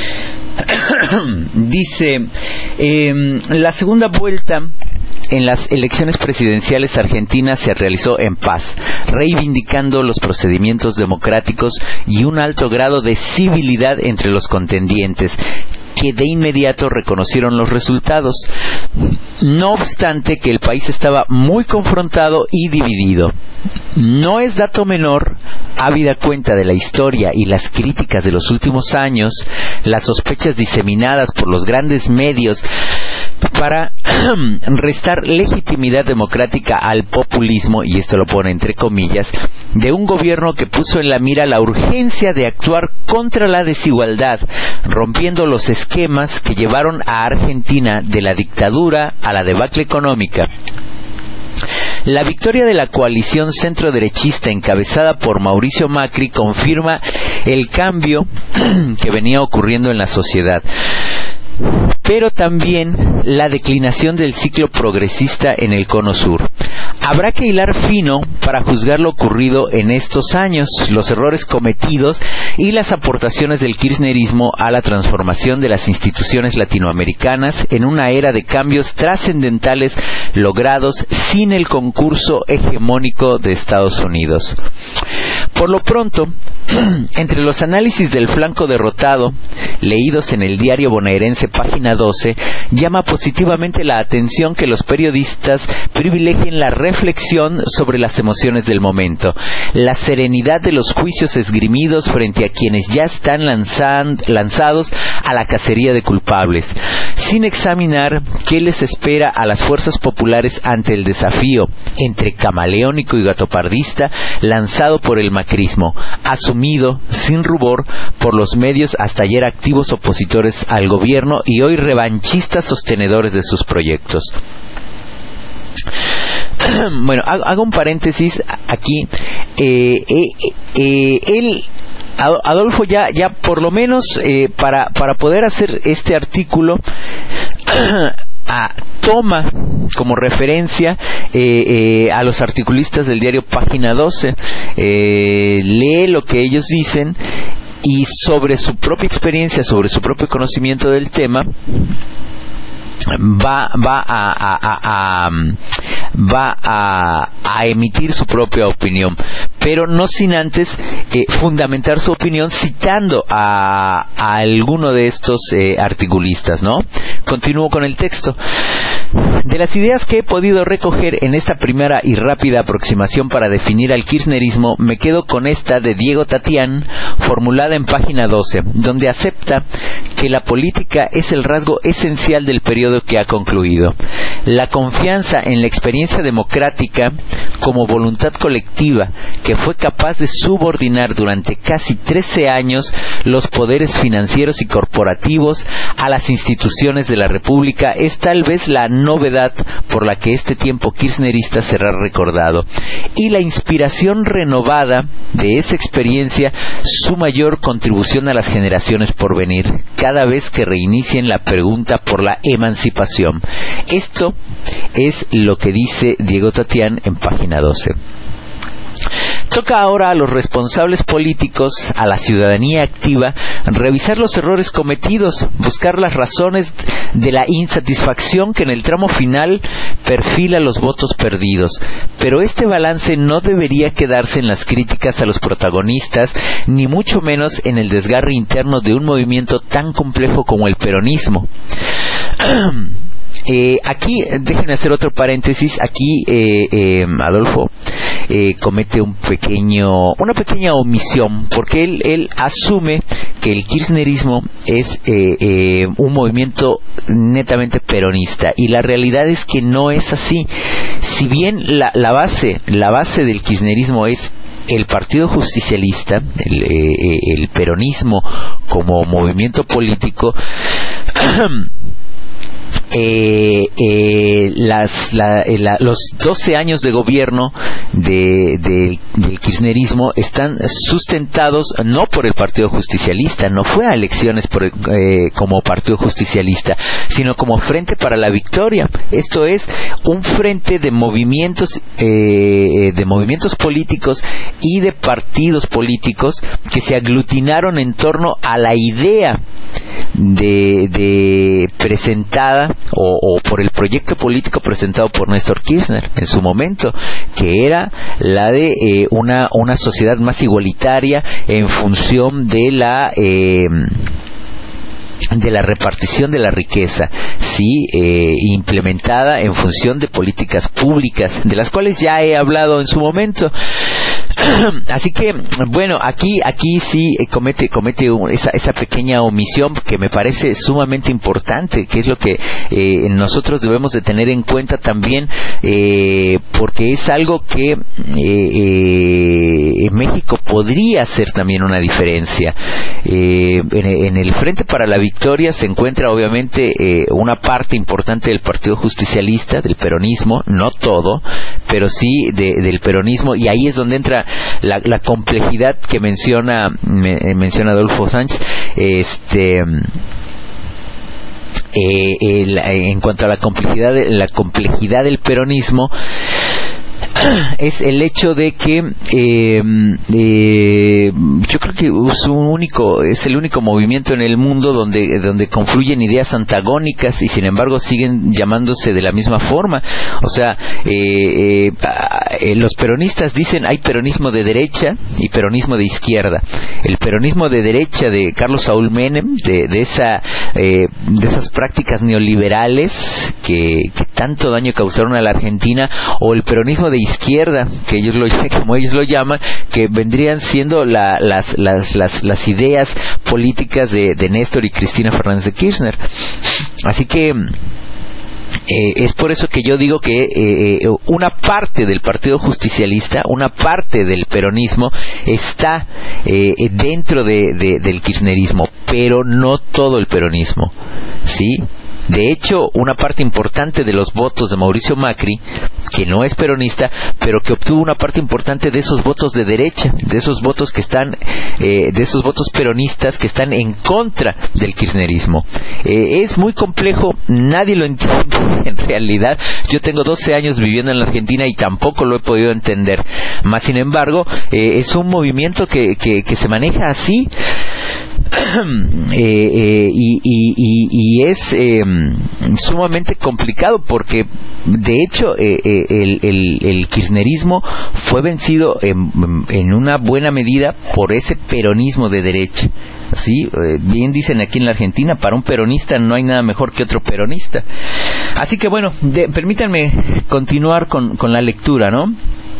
Dice, eh, la segunda vuelta en las elecciones presidenciales argentinas se realizó en paz, reivindicando los procedimientos democráticos y un alto grado de civilidad entre los contendientes, que de inmediato reconocieron los resultados. No obstante que el país estaba muy confrontado y dividido. No es dato menor, habida cuenta de la historia y las críticas de los últimos años, las sospechas diseminadas por los grandes medios para restar legitimidad democrática al populismo, y esto lo pone entre comillas, de un gobierno que puso en la mira la urgencia de actuar contra la desigualdad, rompiendo los esquemas que llevaron a Argentina de la dictadura a la debacle económica. La victoria de la coalición centroderechista encabezada por Mauricio Macri confirma el cambio que venía ocurriendo en la sociedad, pero también la declinación del ciclo progresista en el Cono Sur. Habrá que hilar fino para juzgar lo ocurrido en estos años, los errores cometidos y las aportaciones del kirchnerismo a la transformación de las instituciones latinoamericanas en una era de cambios trascendentales logrados sin el concurso hegemónico de Estados Unidos. Por lo pronto, entre los análisis del flanco derrotado, leídos en el diario bonaerense Página doce, llama positivamente la atención que los periodistas privilegien la reflexión sobre las emociones del momento, la serenidad de los juicios esgrimidos frente a quienes ya están lanzan, lanzados a la cacería de culpables, sin examinar qué les espera a las fuerzas populares ante el desafío, entre camaleónico y gatopardista, lanzado por el macrismo, asumido sin rubor por los medios hasta ayer activos opositores al gobierno y hoy revanchistas sostenedores de sus proyectos. Bueno, hago un paréntesis aquí. Eh, eh, eh, él, Adolfo, ya, ya por lo menos eh, para, para poder hacer este artículo, Ah, toma como referencia eh, eh, a los articulistas del diario Página doce, eh, lee lo que ellos dicen y sobre su propia experiencia, sobre su propio conocimiento del tema, va va a, a, a, a va a, a emitir su propia opinión, pero no sin antes eh, fundamentar su opinión citando a, a alguno de estos eh, articulistas, ¿no? Continúo con el texto. De las ideas que he podido recoger en esta primera y rápida aproximación para definir al kirchnerismo, me quedo con esta de Diego Tatián, formulada en Página doce, donde acepta que la política es el rasgo esencial del periodo que ha concluido. La confianza en la experiencia democrática como voluntad colectiva que fue capaz de subordinar durante casi trece años los poderes financieros y corporativos a las instituciones de la República es tal vez la novedad por la que este tiempo kirchnerista será recordado, y la inspiración renovada de esa experiencia su mayor contribución a las generaciones por venir, cada vez que reinicien la pregunta por la emancipación. Esto es lo que dice Diego Tatián en Página doce. Toca ahora a los responsables políticos, a la ciudadanía activa, revisar los errores cometidos, buscar las razones de la insatisfacción que en el tramo final perfila los votos perdidos. Pero este balance no debería quedarse en las críticas a los protagonistas, ni mucho menos en el desgarre interno de un movimiento tan complejo como el peronismo. Eh, aquí, déjenme hacer otro paréntesis, aquí, eh, eh, Adolfo, eh, comete un pequeño, una pequeña omisión, porque él, él asume que el kirchnerismo es eh, eh, un movimiento netamente peronista, y la realidad es que no es así. Si bien la, la base, la base del kirchnerismo es el Partido Justicialista, el, eh, el peronismo como movimiento político, Eh, eh, las, la, eh, la, los doce años de gobierno de, de, del kirchnerismo están sustentados no por el Partido Justicialista, no fue a elecciones por, eh, como Partido Justicialista, sino como Frente para la Victoria. Esto es un frente de movimientos eh, de movimientos políticos y de partidos políticos que se aglutinaron en torno a la idea de, de presentada O, o por el proyecto político presentado por Néstor Kirchner en su momento, que era la de eh, una, una sociedad más igualitaria en función de la eh, de la repartición de la riqueza, sí, eh, implementada en función de políticas públicas, de las cuales ya he hablado en su momento. Así que, bueno, aquí aquí sí comete comete un, esa, esa pequeña omisión que me parece sumamente importante, que es lo que eh, nosotros debemos de tener en cuenta también, eh, porque es algo que eh, eh, en México podría ser también una diferencia. Eh, en, en el Frente para la Victoria se encuentra obviamente eh, una parte importante del Partido Justicialista, del peronismo, no todo, pero sí de, del peronismo, y ahí es donde entra la, la complejidad que menciona me, menciona Adolfo Sánchez, este eh, el, en cuanto a la complejidad de, la complejidad del peronismo. Es el hecho de que eh, eh, yo creo que es un único, es el único movimiento en el mundo donde donde confluyen ideas antagónicas y sin embargo siguen llamándose de la misma forma. O sea, eh, eh, los peronistas dicen hay peronismo de derecha y peronismo de izquierda. El peronismo de derecha de Carlos Saúl Menem, de, de esa eh, de esas prácticas neoliberales que, que tanto daño causaron a la Argentina, o el peronismo de izquierda, que ellos lo como ellos lo llaman, que vendrían siendo la, las, las las las ideas políticas de, de Néstor y Cristina Fernández de Kirchner. Así que Eh, es por eso que yo digo que eh, una parte del Partido Justicialista, una parte del peronismo está eh, dentro de, de, del kirchnerismo, pero no todo el peronismo, ¿sí? De hecho, una parte importante de los votos de Mauricio Macri, que no es peronista, pero que obtuvo una parte importante de esos votos de derecha, de esos votos que están, eh, de esos votos peronistas que están en contra del kirchnerismo. Eh, es muy complejo, nadie lo entiende en realidad. Yo tengo doce años viviendo en la Argentina y tampoco lo he podido entender. Más sin embargo, eh, es un movimiento que, que, que se maneja así. eh, eh, y, y, y, y es eh, sumamente complicado porque de hecho eh, eh, el, el, el kirchnerismo fue vencido en, en una buena medida por ese peronismo de derecha. Sí, eh, bien dicen aquí en la Argentina, para un peronista no hay nada mejor que otro peronista. Así que bueno, de, permítanme continuar con, con la lectura, ¿no?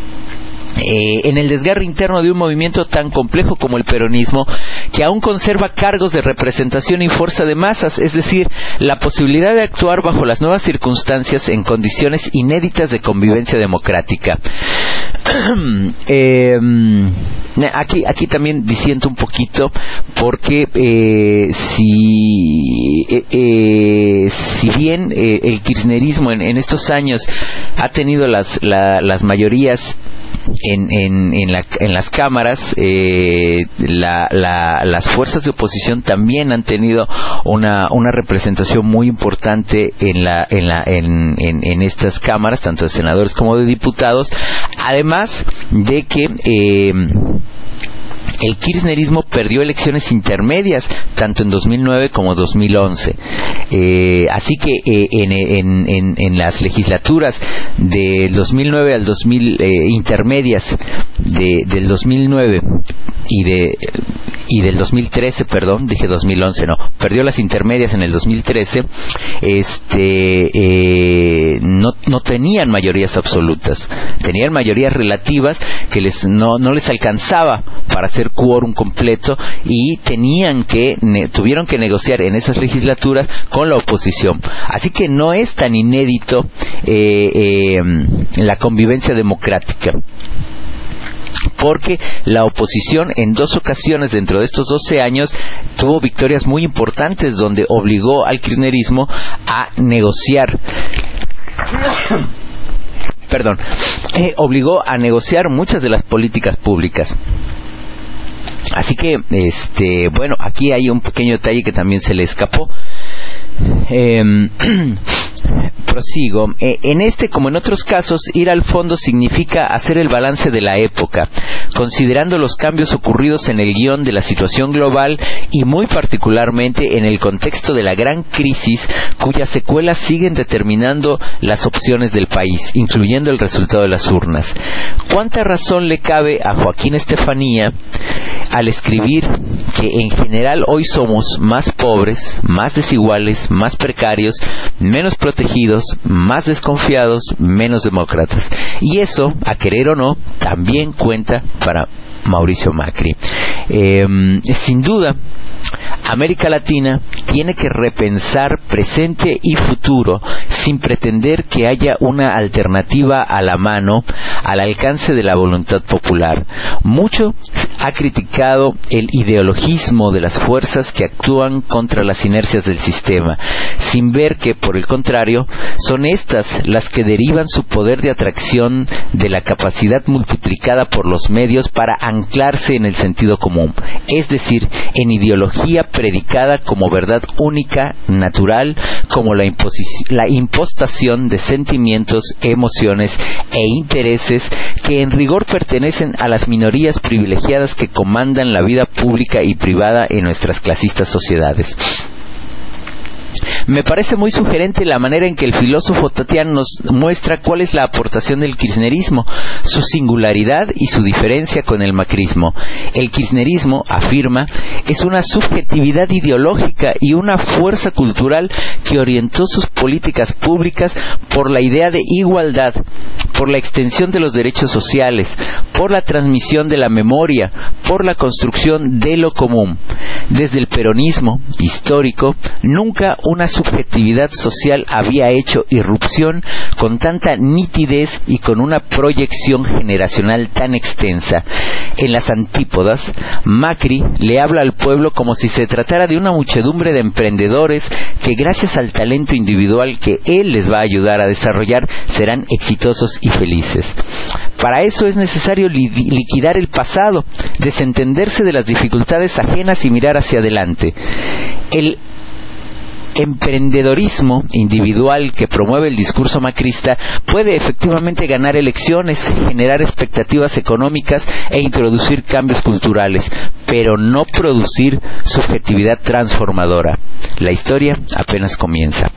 Eh, en el desgarre interno de un movimiento tan complejo como el peronismo, que aún conserva cargos de representación y fuerza de masas, es decir, la posibilidad de actuar bajo las nuevas circunstancias en condiciones inéditas de convivencia democrática. eh, aquí, aquí también disiento un poquito, porque eh, si, eh, eh, si bien eh, el kirchnerismo en, en estos años ha tenido las, la, las mayorías En, en, en, la, en las cámaras, eh, la, la, las fuerzas de oposición también han tenido una, una representación muy importante en, la, en, la, en, en, en estas cámaras, tanto de senadores como de diputados, además de que eh, el kirchnerismo perdió elecciones intermedias tanto en dos mil nueve como dos mil once. Eh, así que eh, en, en, en, en las legislaturas del dos mil nueve al dos mil, eh, intermedias de, del dos mil nueve y de y del dos mil trece, perdón, dije dos mil once, no, perdió las intermedias en el dos mil trece, este, eh, no, no tenían mayorías absolutas, tenían mayorías relativas que les no, no les alcanzaba para hacer quórum completo y tenían que, ne, tuvieron que negociar en esas legislaturas con la oposición. Así que no es tan inédito eh, eh, la convivencia democrática, porque la oposición en dos ocasiones dentro de estos doce años tuvo victorias muy importantes donde obligó al kirchnerismo a negociar perdón, eh, obligó a negociar muchas de las políticas públicas. Así que, este, bueno, aquí hay un pequeño detalle que también se le escapó. Eh, prosigo. Eh, en este, como en otros casos, ir al fondo significa hacer el balance de la época, considerando los cambios ocurridos en el guión de la situación global y muy particularmente en el contexto de la gran crisis cuyas secuelas siguen determinando las opciones del país, incluyendo el resultado de las urnas. ¿Cuánta razón le cabe a Joaquín Estefanía al escribir que en general hoy somos más pobres, más desiguales, más precarios, menos protegidos, más desconfiados, menos demócratas? Y eso, a querer o no, también cuenta para Mauricio Macri. Eh, sin duda, América Latina tiene que repensar presente y futuro sin pretender que haya una alternativa a la mano, al alcance de la voluntad popular. Mucho ha criticado el ideologismo de las fuerzas que actúan contra las inercias del sistema, sin ver que, por el contrario, son estas las que derivan su poder de atracción de la capacidad multiplicada por los medios para anclarse en el sentido común, es decir, en ideología predicada como verdad única, natural, como la, la impostación de sentimientos, emociones e intereses que en rigor pertenecen a las minorías privilegiadas que comandan la vida pública y privada en nuestras clasistas sociedades. Me parece muy sugerente la manera en que el filósofo Tatian nos muestra cuál es la aportación del kirchnerismo, su singularidad y su diferencia con el macrismo. El kirchnerismo, afirma, es una subjetividad ideológica y una fuerza cultural que orientó sus políticas públicas por la idea de igualdad, por la extensión de los derechos sociales, por la transmisión de la memoria, por la construcción de lo común. Desde el peronismo histórico, nunca una subjetividad social había hecho irrupción con tanta nitidez y con una proyección generacional tan extensa. En las antípodas, Macri le habla al pueblo como si se tratara de una muchedumbre de emprendedores que, gracias al talento individual que él les va a ayudar a desarrollar, serán exitosos y felices. Para eso es necesario li- liquidar el pasado, desentenderse de las dificultades ajenas y mirar hacia adelante. El emprendedorismo individual que promueve el discurso macrista puede efectivamente ganar elecciones, generar expectativas económicas e introducir cambios culturales, pero no producir subjetividad transformadora. La historia apenas comienza.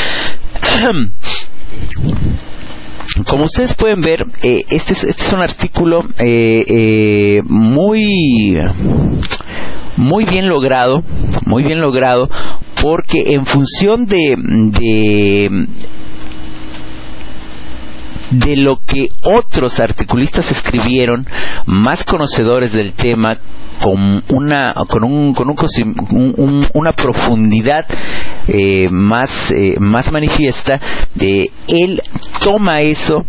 Como ustedes pueden ver, eh, este, es, este es un artículo eh, eh, muy muy bien logrado, muy bien logrado, porque en función de de de lo que otros articulistas escribieron, más conocedores del tema, con una con un con un, un, un una profundidad eh, más eh, más manifiesta, eh, él toma eso,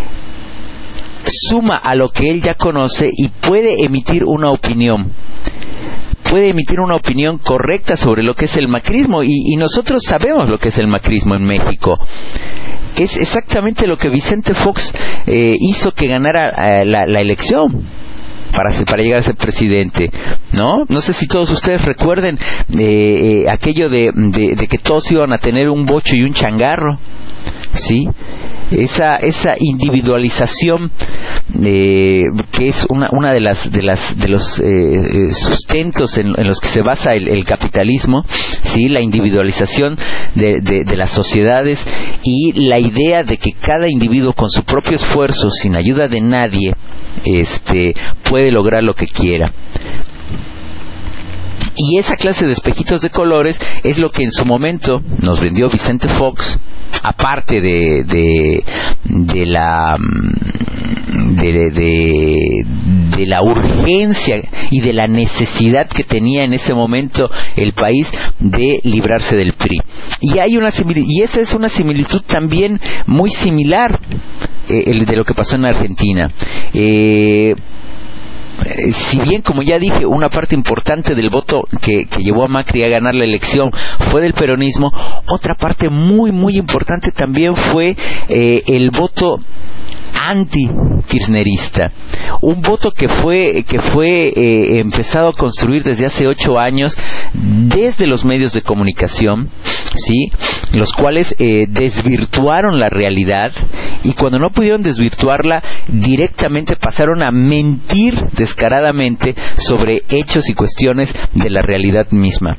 suma a lo que él ya conoce y puede emitir una opinión. puede emitir una opinión correcta sobre lo que es el macrismo, y, y nosotros sabemos lo que es el macrismo en México. Es exactamente lo que Vicente Fox eh, hizo que ganara eh, la, la elección para, para llegar a ser presidente, ¿no? No sé si todos ustedes recuerden eh, eh, aquello de, de, de que todos iban a tener un bocho y un changarro, ¿sí? Esa esa individualización eh, que es una una de las de las de los eh, sustentos en, en los que se basa el, el capitalismo, sí, la individualización de, de, de las sociedades y la idea de que cada individuo con su propio esfuerzo, sin ayuda de nadie, este puede lograr lo que quiera. Y esa clase de espejitos de colores es lo que en su momento nos vendió Vicente Fox, aparte de de, de la de, de, de la urgencia y de la necesidad que tenía en ese momento el país de librarse del P R I. Y hay una similitud, y esa es una similitud también muy similar eh, de lo que pasó en Argentina. Eh, si bien, como ya dije, una parte importante del voto que, que llevó a Macri a ganar la elección fue del peronismo, otra parte muy muy importante también fue eh, el voto anti-kirchnerista, un voto que fue que fue eh, empezado a construir desde hace ocho años desde los medios de comunicación, sí, los cuales eh, desvirtuaron la realidad, y cuando no pudieron desvirtuarla, directamente pasaron a mentir descaradamente sobre hechos y cuestiones de la realidad misma.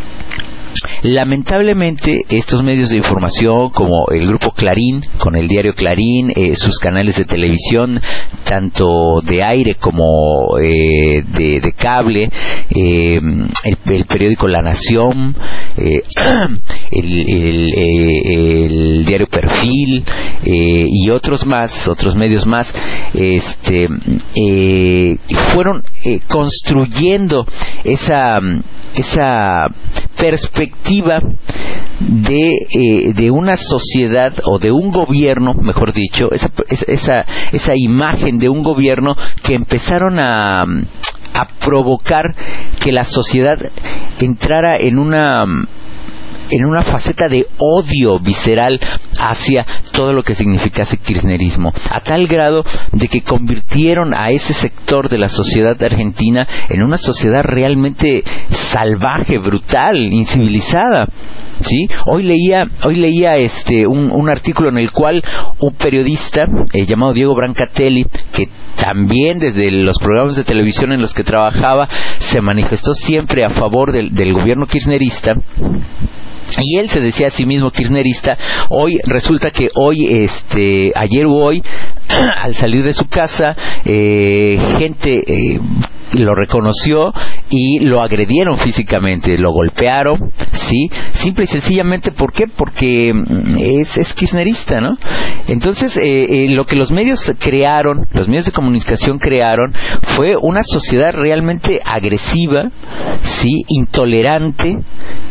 Lamentablemente, estos medios de información, como el grupo Clarín, con el diario Clarín, eh, sus canales de televisión, tanto de aire como eh, de, de cable, eh, el, el periódico La Nación, eh, el, el, eh, el diario Perfil, eh, y otros más, otros medios más, este, eh, fueron eh, construyendo esa, esa perspectiva de eh, de una sociedad o de un gobierno, mejor dicho, esa esa esa imagen de un gobierno que empezaron a a provocar que la sociedad entrara en una en una faceta de odio visceral hacia todo lo que significase kirchnerismo, a tal grado de que convirtieron a ese sector de la sociedad argentina en una sociedad realmente salvaje, brutal, incivilizada. ¿Sí? Hoy leía, hoy leía este un, un artículo en el cual un periodista eh, llamado Diego Brancatelli, que también desde los programas de televisión en los que trabajaba se manifestó siempre a favor del, del gobierno kirchnerista, y él se decía a sí mismo kirchnerista. Hoy resulta que hoy, este, ayer o hoy, al salir de su casa, eh, gente eh, lo reconoció y lo agredieron físicamente, lo golpearon, sí, simple y sencillamente. ¿Por qué? Porque es, es kirchnerista, ¿no? Entonces, eh, eh, lo que los medios crearon, los medios de comunicación crearon, fue una sociedad realmente agresiva, sí, intolerante,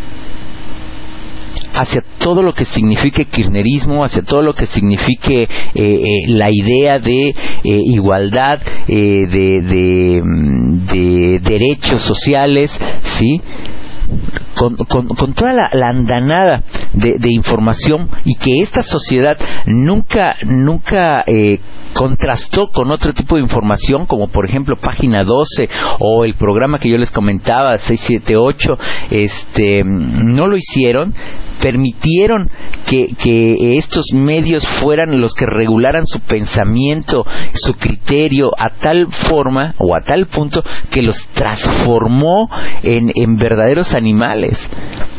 hacia todo lo que signifique kirchnerismo, hacia todo lo que signifique eh, eh, la idea de eh, igualdad, eh, de, de, de derechos sociales, ¿sí? Con, con, con toda la, la andanada de, de información, y que esta sociedad nunca nunca eh, contrastó con otro tipo de información, como por ejemplo Página doce o el programa que yo les comentaba, seis siete ocho, este, no lo hicieron. Permitieron que, que estos medios fueran los que regularan su pensamiento, su criterio, a tal forma o a tal punto que los transformó en, en verdaderos animales.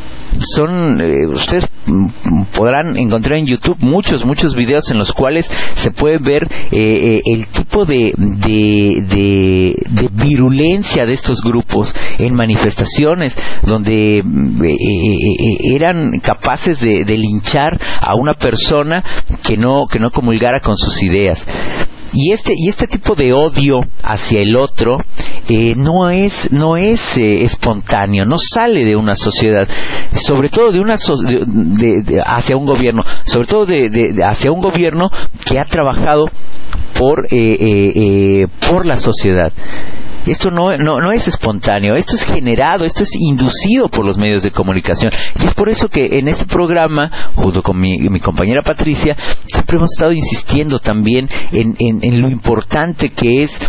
Son, eh, ustedes podrán encontrar en YouTube muchos, muchos videos en los cuales se puede ver eh, eh, el tipo de, de, de, de virulencia de estos grupos en manifestaciones, donde eh, eh, eran capaces de, de linchar a una persona que no, que no comulgara con sus ideas. Y este y este tipo de odio hacia el otro eh, no es no es eh, espontáneo, no sale de una sociedad, sobre todo de una so- de, de, de, hacia un gobierno, sobre todo de, de, de hacia un gobierno que ha trabajado por eh, eh, eh, por la sociedad. Esto no, no, no es espontáneo, esto es generado, esto es inducido por los medios de comunicación. Y es por eso que en este programa, junto con mi, mi compañera Patricia, siempre hemos estado insistiendo también en, en, en lo importante que es,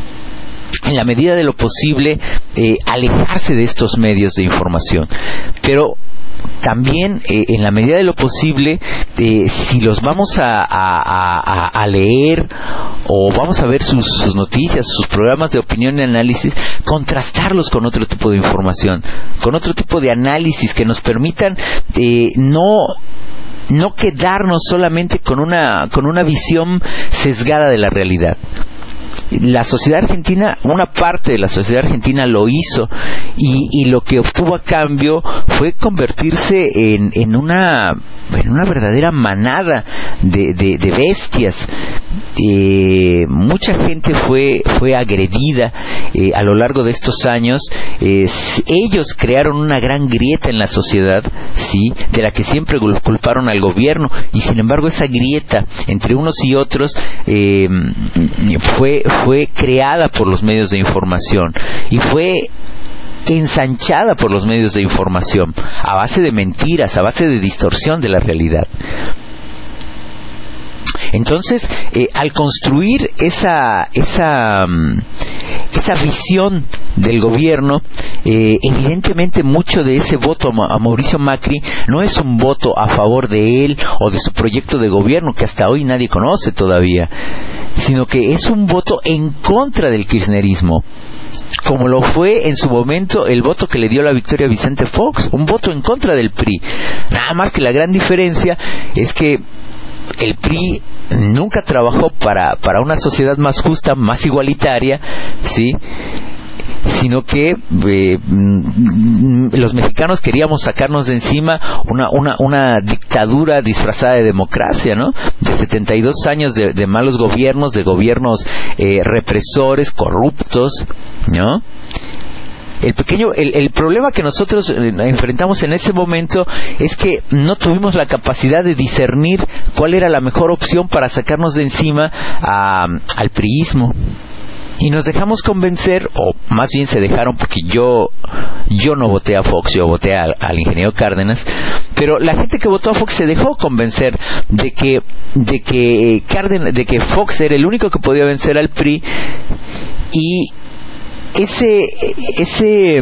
en la medida de lo posible, eh, alejarse de estos medios de información. Pero también, eh, en la medida de lo posible, eh, si los vamos a, a, a, a leer o vamos a ver sus, sus noticias, sus programas de opinión y análisis, contrastarlos con otro tipo de información, con otro tipo de análisis que nos permitan eh, no no quedarnos solamente con una con una visión sesgada de la realidad. la sociedad argentina, una parte de la sociedad argentina lo hizo, y, y lo que obtuvo a cambio fue convertirse en, en una en una verdadera manada de, de, de bestias. Eh, mucha gente fue fue agredida eh, a lo largo de estos años. Eh, ellos crearon una gran grieta en la sociedad, sí, de la que siempre culparon al gobierno, y sin embargo esa grieta entre unos y otros eh, fue fue creada por los medios de información, y fue ensanchada por los medios de información a base de mentiras, a base de distorsión de la realidad. Entonces, eh, al construir esa esa esa visión del gobierno, eh, evidentemente mucho de ese voto a Mauricio Macri no es un voto a favor de él o de su proyecto de gobierno, que hasta hoy nadie conoce todavía, sino que es un voto en contra del kirchnerismo, como lo fue en su momento el voto que le dio la victoria a Vicente Fox, un voto en contra del P R I. Nada más que la gran diferencia es que el P R I nunca trabajó para, para una sociedad más justa, más igualitaria, ¿sí?, sino que eh, los mexicanos queríamos sacarnos de encima una, una, una dictadura disfrazada de democracia, ¿no?, de setenta y dos años de, de malos gobiernos, de gobiernos eh, represores, corruptos, ¿no? El pequeño, el, el problema que nosotros enfrentamos en ese momento es que no tuvimos la capacidad de discernir cuál era la mejor opción para sacarnos de encima a, al priismo. Y nos dejamos convencer, o más bien se dejaron, porque yo yo no voté a Fox, yo voté al, al ingeniero Cárdenas, pero la gente que votó a Fox se dejó convencer de que de que Cárdenas, de que Fox era el único que podía vencer al P R I, y ese ese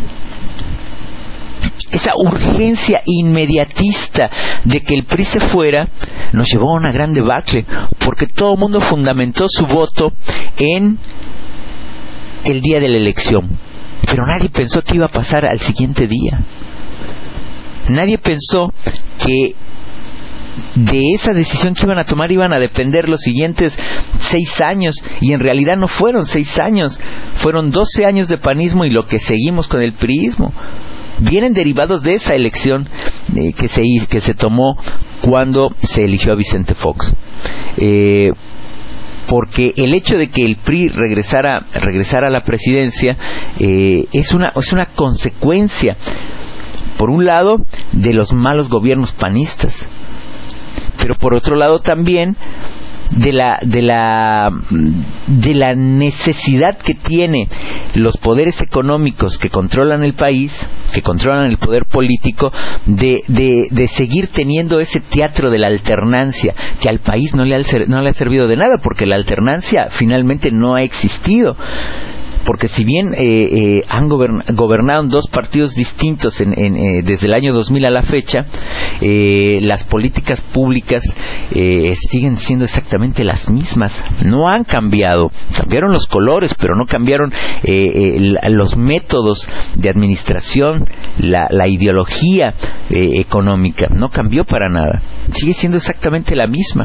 esa urgencia inmediatista de que el P R I se fuera nos llevó a una gran debacle, porque todo el mundo fundamentó su voto en el día de la elección, pero nadie pensó que iba a pasar al siguiente día. Nadie pensó que de esa decisión que iban a tomar iban a depender los siguientes seis años, y en realidad no fueron seis años, fueron doce años de panismo, y lo que seguimos con el priismo vienen derivados de esa elección eh, que se que se tomó cuando se eligió a Vicente Fox. Eh, porque el hecho de que el P R I regresara regresara a la presidencia eh, es una es una consecuencia, por un lado, de los malos gobiernos panistas, pero por otro lado también de la de la de la necesidad que tiene los poderes económicos que controlan el país, que controlan el poder político, de de, de seguir teniendo ese teatro de la alternancia, que al país no le ha, no le ha servido de nada, porque la alternancia finalmente no ha existido. Porque si bien eh, eh, han gobern- gobernado dos partidos distintos en, en, eh, desde el año dos mil a la fecha, eh, las políticas públicas eh, siguen siendo exactamente las mismas, no han cambiado. Cambiaron los colores, pero no cambiaron eh, eh, los métodos de administración, la, la ideología eh, económica, no cambió para nada, sigue siendo exactamente la misma.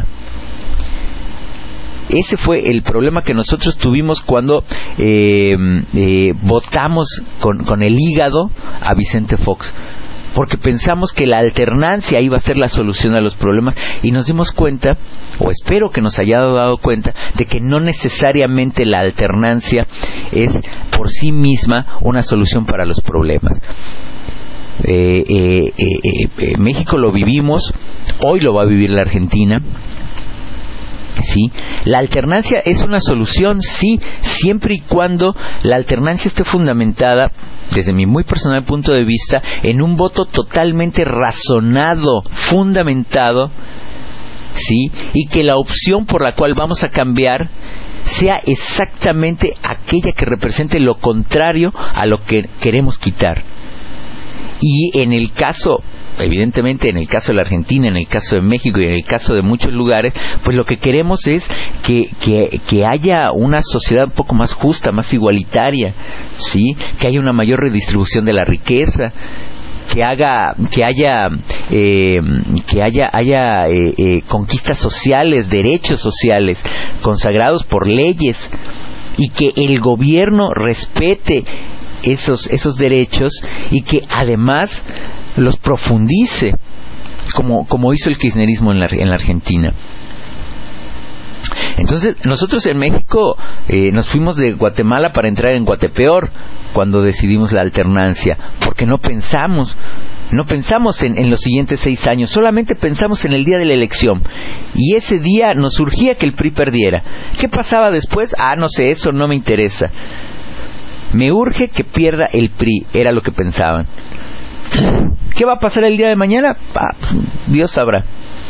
Ese fue el problema que nosotros tuvimos cuando eh, eh, votamos con, con el hígado a Vicente Fox, porque pensamos que la alternancia iba a ser la solución a los problemas, y nos dimos cuenta, o espero que nos haya dado cuenta, de que no necesariamente la alternancia es por sí misma una solución para los problemas. Eh, eh, eh, eh, México lo vivimos, hoy lo va a vivir la Argentina. Sí, la alternancia es una solución, sí, siempre y cuando la alternancia esté fundamentada, desde mi muy personal punto de vista, en un voto totalmente razonado, fundamentado, sí, y que la opción por la cual vamos a cambiar sea exactamente aquella que represente lo contrario a lo que queremos quitar. Y en el caso, evidentemente en el caso de la Argentina, en el caso de México y en el caso de muchos lugares, pues lo que queremos es que, que, que haya una sociedad un poco más justa, más igualitaria, ¿sí? Que haya una mayor redistribución de la riqueza, que haga que haya eh, que haya haya eh, eh, conquistas sociales, derechos sociales consagrados por leyes, y que el gobierno respete esos, esos derechos y que además los profundice, como, como hizo el kirchnerismo en la, en la Argentina. Entonces, nosotros en México eh, nos fuimos de Guatemala para entrar en Guatepeor cuando decidimos la alternancia, porque no pensamos, no pensamos en, en los siguientes seis años, solamente pensamos en el día de la elección. Y ese día nos urgía que el P R I perdiera. ¿Qué pasaba después? Ah, no sé, eso no me interesa. Me urge que pierda el P R I, era lo que pensaban. ¿Qué va a pasar el día de mañana? Ah, Dios sabrá.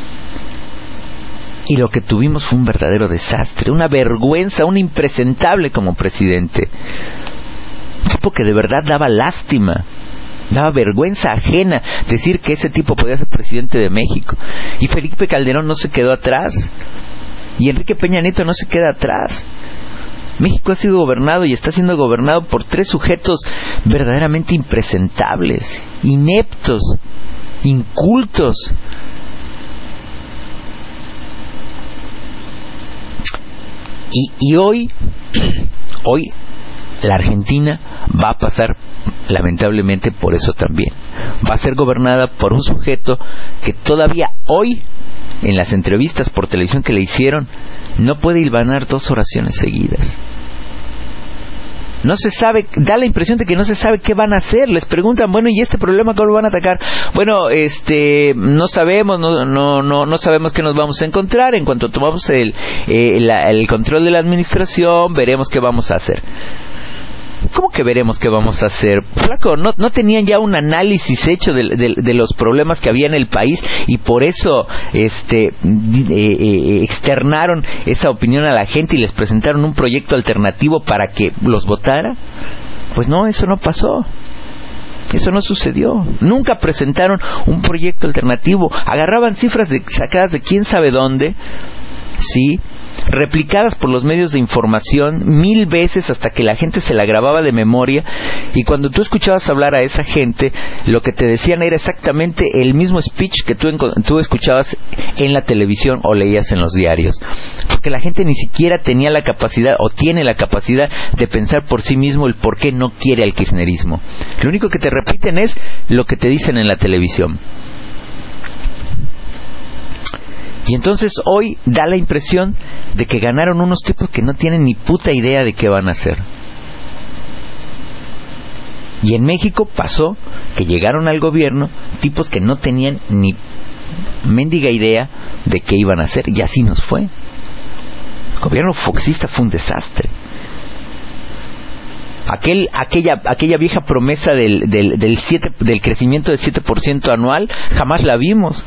Y lo que tuvimos fue un verdadero desastre, una vergüenza, un impresentable como presidente. Un tipo que de verdad daba lástima, daba vergüenza ajena decir que ese tipo podía ser presidente de México. Y Felipe Calderón no se quedó atrás, y Enrique Peña Nieto no se queda atrás. México ha sido gobernado y está siendo gobernado por tres sujetos verdaderamente impresentables, ineptos, incultos. Y, y hoy, hoy la Argentina va a pasar lamentablemente por eso también. Va a ser gobernada por un sujeto que todavía hoy, en las entrevistas por televisión que le hicieron, no puede hilvanar dos oraciones seguidas. No se sabe, da la impresión de que no se sabe qué van a hacer. Les preguntan, bueno, ¿y este problema cómo lo van a atacar? Bueno, este, no sabemos, no, no, no, no sabemos qué nos vamos a encontrar. En cuanto tomamos el, eh, la, el control de la administración, veremos qué vamos a hacer. ¿Cómo que veremos qué vamos a hacer? Flaco, ¿no, no tenían ya un análisis hecho de, de, de los problemas que había en el país y por eso este eh, eh, externaron esa opinión a la gente y les presentaron un proyecto alternativo para que los votara? Pues no, eso no pasó. Eso no sucedió. Nunca presentaron un proyecto alternativo. Agarraban cifras de, sacadas de quién sabe dónde, ¿sí?, replicadas por los medios de información mil veces hasta que la gente se la grababa de memoria, y cuando tú escuchabas hablar a esa gente, lo que te decían era exactamente el mismo speech que tú, tú escuchabas en la televisión o leías en los diarios, porque la gente ni siquiera tenía la capacidad o tiene la capacidad de pensar por sí mismo el por qué no quiere al kirchnerismo. Lo único que te repiten es lo que te dicen en la televisión. Y entonces hoy da la impresión de que ganaron unos tipos que no tienen ni puta idea de qué van a hacer. Y en México pasó que llegaron al gobierno tipos que no tenían ni mendiga idea de qué iban a hacer, y así nos fue. El gobierno foxista fue un desastre. Aquel, aquella, aquella vieja promesa del, del, del, siete, del crecimiento del siete por ciento anual, jamás la vimos.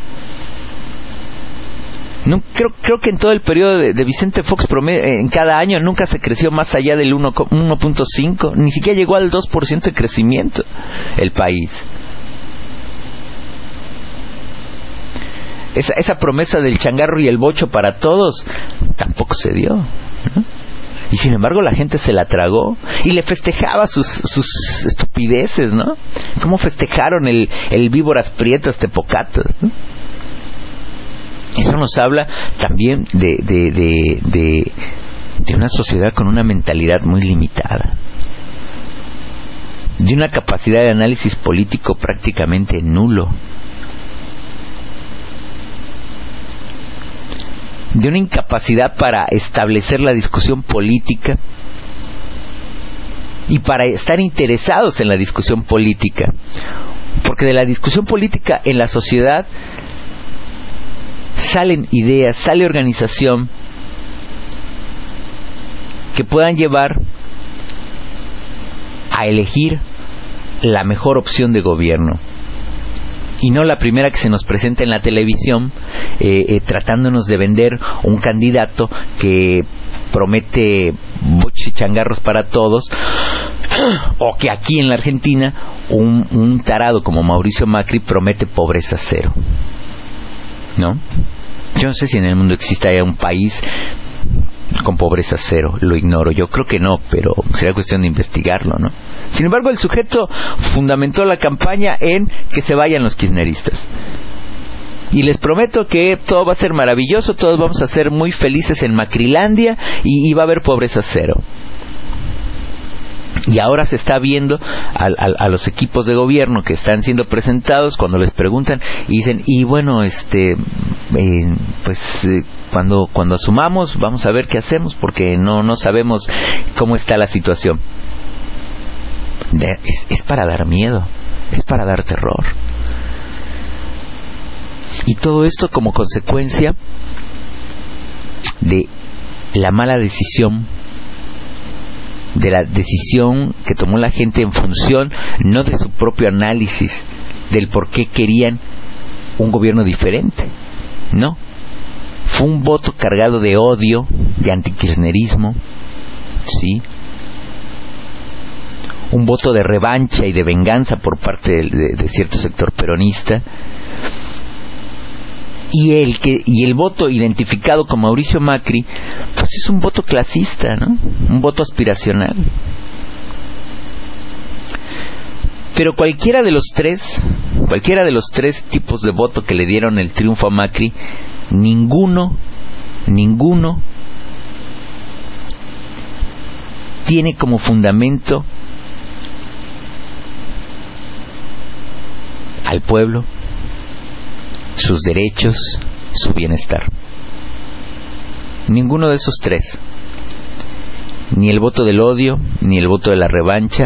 No, creo, creo que en todo el periodo de, de Vicente Fox promedio, en cada año nunca se creció más allá del uno punto cinco, ni siquiera llegó al dos por ciento de crecimiento el país. Esa, esa promesa del changarro y el bocho para todos tampoco se dio, ¿no? Y sin embargo la gente se la tragó y le festejaba sus, sus estupideces, ¿no? Cómo festejaron el, el víboras prietas tepocatas, ¿no? Eso nos habla también de, de, de, de, de una sociedad con una mentalidad muy limitada, de una capacidad de análisis político prácticamente nulo, de una incapacidad para establecer la discusión política y para estar interesados en la discusión política, porque de la discusión política en la sociedad salen ideas, sale organización que puedan llevar a elegir la mejor opción de gobierno y no la primera que se nos presenta en la televisión, eh, eh, tratándonos de vender un candidato que promete boches y changarros para todos, o que aquí en la Argentina un, un tarado como Mauricio Macri promete pobreza cero, ¿no? Yo no sé si en el mundo exista un país con pobreza cero, lo ignoro, yo creo que no, pero sería cuestión de investigarlo, ¿no? Sin embargo, el sujeto fundamentó la campaña en que se vayan los kirchneristas. Y les prometo que todo va a ser maravilloso, todos vamos a ser muy felices en Macrilandia y, y va a haber pobreza cero. Y ahora se está viendo a, a, a los equipos de gobierno que están siendo presentados cuando les preguntan y dicen, y bueno, este, eh, pues eh, cuando cuando asumamos vamos a ver qué hacemos porque no no sabemos cómo está la situación. De, es, es para dar miedo, es para dar terror. Y todo esto como consecuencia de la mala decisión, de la decisión que tomó la gente en función no de su propio análisis del por qué querían un gobierno diferente, no, fue un voto cargado de odio, de antikirchnerismo, sí, un voto de revancha y de venganza por parte de, de, de cierto sector peronista. Y el que y el voto identificado con Mauricio Macri, pues es un voto clasista, ¿no? Un voto aspiracional. Pero cualquiera de los tres, cualquiera de los tres tipos de voto que le dieron el triunfo a Macri, ninguno, ninguno tiene como fundamento al pueblo, sus derechos, su bienestar. Ninguno de esos tres, ni el voto del odio, ni el voto de la revancha,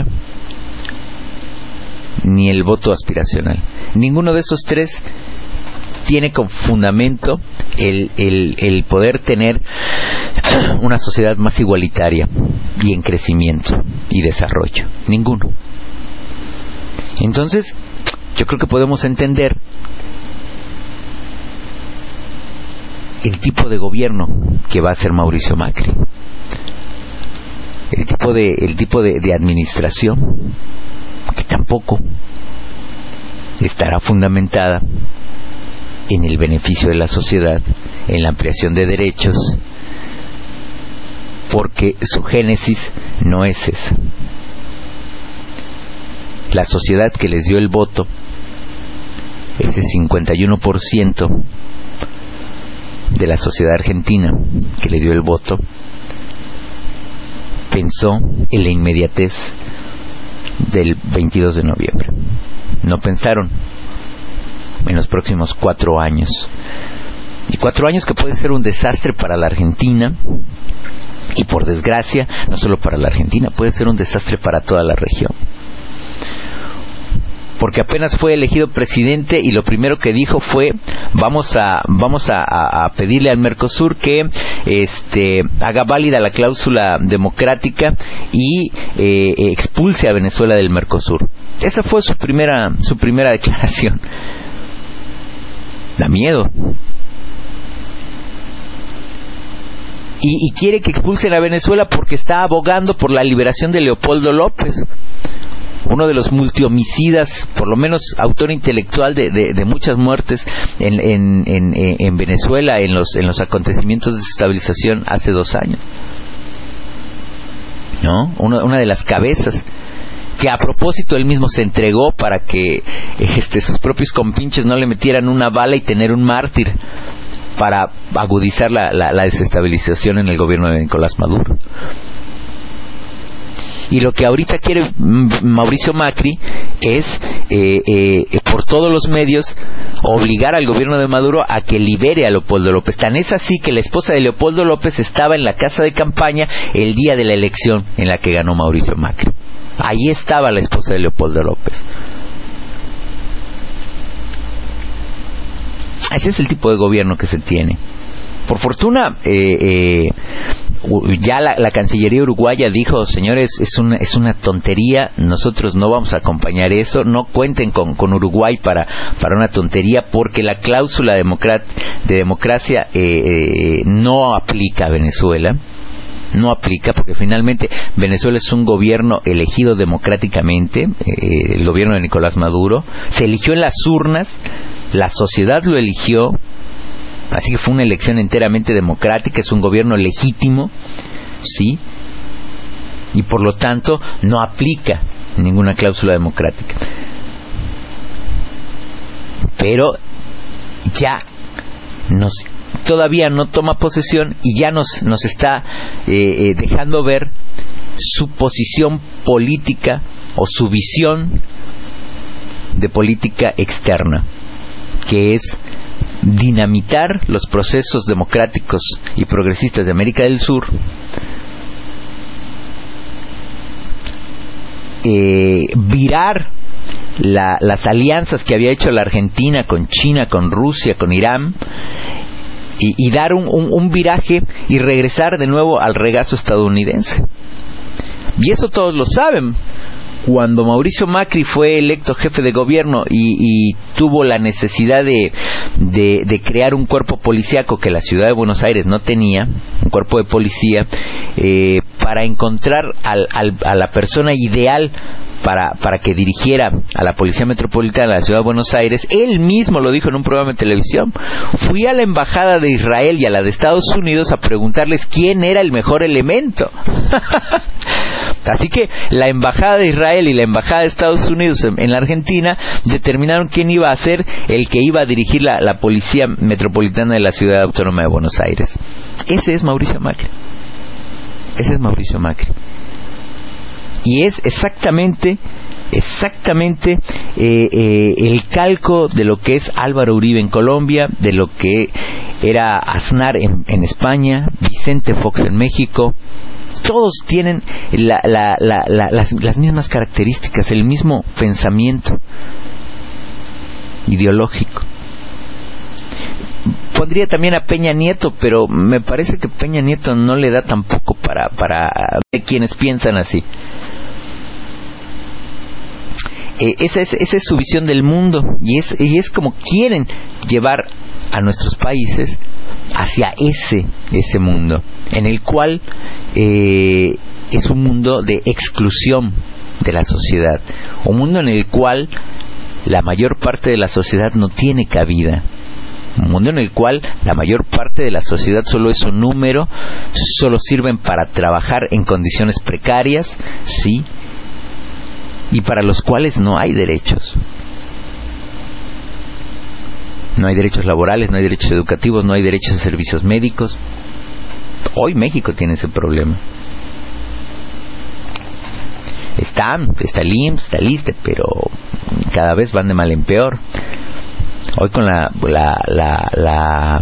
ni el voto aspiracional, ninguno de esos tres tiene como fundamento el, el, el poder tener una sociedad más igualitaria y en crecimiento y desarrollo. Ninguno. Entonces, yo creo que podemos entender el tipo de gobierno que va a hacer Mauricio Macri, el tipo de el tipo de, de administración que tampoco estará fundamentada en el beneficio de la sociedad, en la ampliación de derechos, porque su génesis no es esa. La sociedad que les dio el voto, ese cincuenta y uno por ciento de la sociedad argentina que le dio el voto, pensó en la inmediatez del veintidós de noviembre. No pensaron en los próximos cuatro años. Y cuatro años que puede ser un desastre para la Argentina, y por desgracia, no solo para la Argentina, puede ser un desastre para toda la región. Porque apenas fue elegido presidente y lo primero que dijo fue vamos a vamos a, a, a pedirle al Mercosur que este haga válida la cláusula democrática y eh, expulse a Venezuela del Mercosur. Esa fue su primera su primera declaración. Da miedo. Y, y quiere que expulsen a Venezuela porque está abogando por la liberación de Leopoldo López, uno de los multihomicidas, por lo menos autor intelectual de, de, de muchas muertes en, en, en, en Venezuela en los, en los acontecimientos de desestabilización hace dos años. ¿No? Una, una de las cabezas que a propósito él mismo se entregó para que este, sus propios compinches no le metieran una bala y tener un mártir para agudizar la, la, la desestabilización en el gobierno de Nicolás Maduro. Y lo que ahorita quiere Mauricio Macri es, eh, eh, por todos los medios, obligar al gobierno de Maduro a que libere a Leopoldo López. Tan es así que la esposa de Leopoldo López estaba en la casa de campaña el día de la elección en la que ganó Mauricio Macri. Ahí estaba la esposa de Leopoldo López. Ese es el tipo de gobierno que se tiene. Por fortuna, eh, eh, ya la, la Cancillería uruguaya dijo, señores, es una, es una tontería, nosotros no vamos a acompañar eso, no cuenten con, con Uruguay para, para una tontería, porque la cláusula democrat, de democracia eh, eh, no aplica a Venezuela. No aplica porque finalmente Venezuela es un gobierno elegido democráticamente, eh, el gobierno de Nicolás Maduro, se eligió en las urnas, la sociedad lo eligió, así que fue una elección enteramente democrática, es un gobierno legítimo, ¿sí? Y por lo tanto no aplica ninguna cláusula democrática. Pero ya nos todavía no toma posesión y ya nos nos está eh, eh, dejando ver su posición política o su visión de política externa, que es dinamitar los procesos democráticos y progresistas de América del Sur, eh, virar la, las alianzas que había hecho la Argentina con China, con Rusia, con Irán, y, y dar un, un, un viraje y regresar de nuevo al regazo estadounidense. Y eso todos lo saben. Cuando Mauricio Macri fue electo jefe de gobierno y, y tuvo la necesidad de, de, de crear un cuerpo policíaco que la ciudad de Buenos Aires no tenía, un cuerpo de policía, eh, para encontrar al, al, a la persona ideal para, para que dirigiera a la Policía Metropolitana de la ciudad de Buenos Aires, él mismo lo dijo en un programa de televisión: fui a la embajada de Israel y a la de Estados Unidos a preguntarles quién era el mejor elemento. Así que la embajada de Israel y la embajada de Estados Unidos en, en la Argentina determinaron quién iba a ser el que iba a dirigir la, la Policía Metropolitana de la Ciudad Autónoma de Buenos Aires. Ese es Mauricio Macri. Ese es Mauricio Macri. Y es exactamente, exactamente eh, eh, el calco de lo que es Álvaro Uribe en Colombia, de lo que era Aznar en, en España, Vicente Fox en México. Todos tienen la, la, la, la, las, las mismas características, el mismo pensamiento ideológico. Pondría también a Peña Nieto, pero me parece que Peña Nieto no le da tampoco para, para quienes piensan así. Eh, esa, es, esa es su visión del mundo, y es, y es como quieren llevar a nuestros países hacia ese, ese mundo, en el cual eh, es un mundo de exclusión de la sociedad, un mundo en el cual la mayor parte de la sociedad no tiene cabida, un mundo en el cual la mayor parte de la sociedad solo es un número, solo sirven para trabajar en condiciones precarias, sí, y para los cuales no hay derechos. No hay derechos laborales, no hay derechos educativos, no hay derechos a servicios médicos. Hoy México tiene ese problema. Está, está el I M S S, está el ISSSTE, pero cada vez van de mal en peor. Hoy con la la la la,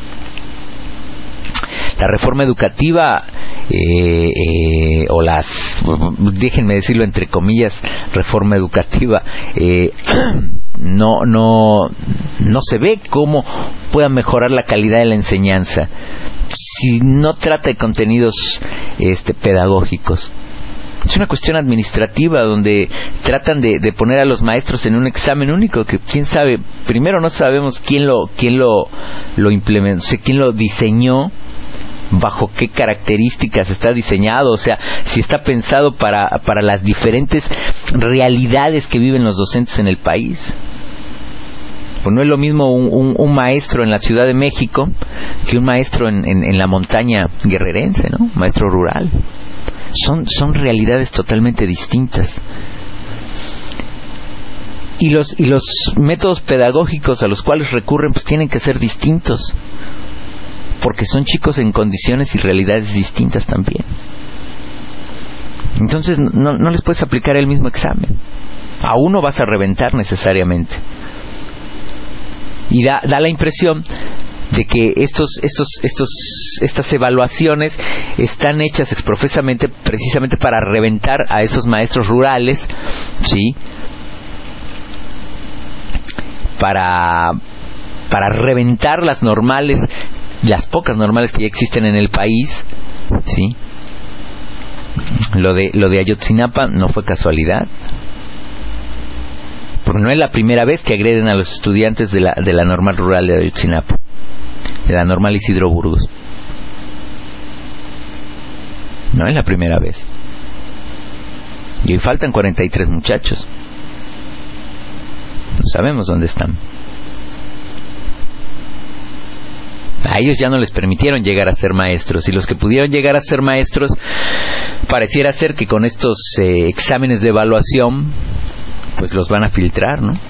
la reforma educativa eh, eh, o las, déjenme decirlo entre comillas, reforma educativa, eh, no no no se ve cómo pueda mejorar la calidad de la enseñanza si no trata de contenidos este pedagógicos. Es una cuestión administrativa donde tratan de, de poner a los maestros en un examen único que quién sabe, primero no sabemos quién lo quién lo lo implementó, o sea, quién lo diseñó, bajo qué características está diseñado, o sea, si está pensado para para las diferentes realidades que viven los docentes en el país. Pues no es lo mismo un, un, un maestro en la Ciudad de México que un maestro en, en, en la montaña guerrerense, ¿no? Un maestro rural. Son, son realidades totalmente distintas. Y los, y los métodos pedagógicos a los cuales recurren pues tienen que ser distintos, porque son chicos en condiciones y realidades distintas también. Entonces no, no les puedes aplicar el mismo examen. A uno vas a reventar necesariamente. Y da, da la impresión de que estos, estos, estos, estas evaluaciones están hechas exprofesamente precisamente para reventar a esos maestros rurales, ¿sí? Para, para reventar las normales, las pocas normales que ya existen en el país, ¿sí? Lo de, lo de Ayotzinapa no fue casualidad, porque no es la primera vez que agreden a los estudiantes de la, de la normal rural de Ayotzinapa, de la normal Isidro Burgos. No es la primera vez. Y hoy faltan cuarenta y tres muchachos. No sabemos dónde están. A ellos ya no les permitieron llegar a ser maestros, y los que pudieron llegar a ser maestros, pareciera ser que con estos eh, exámenes de evaluación pues los van a filtrar, ¿no?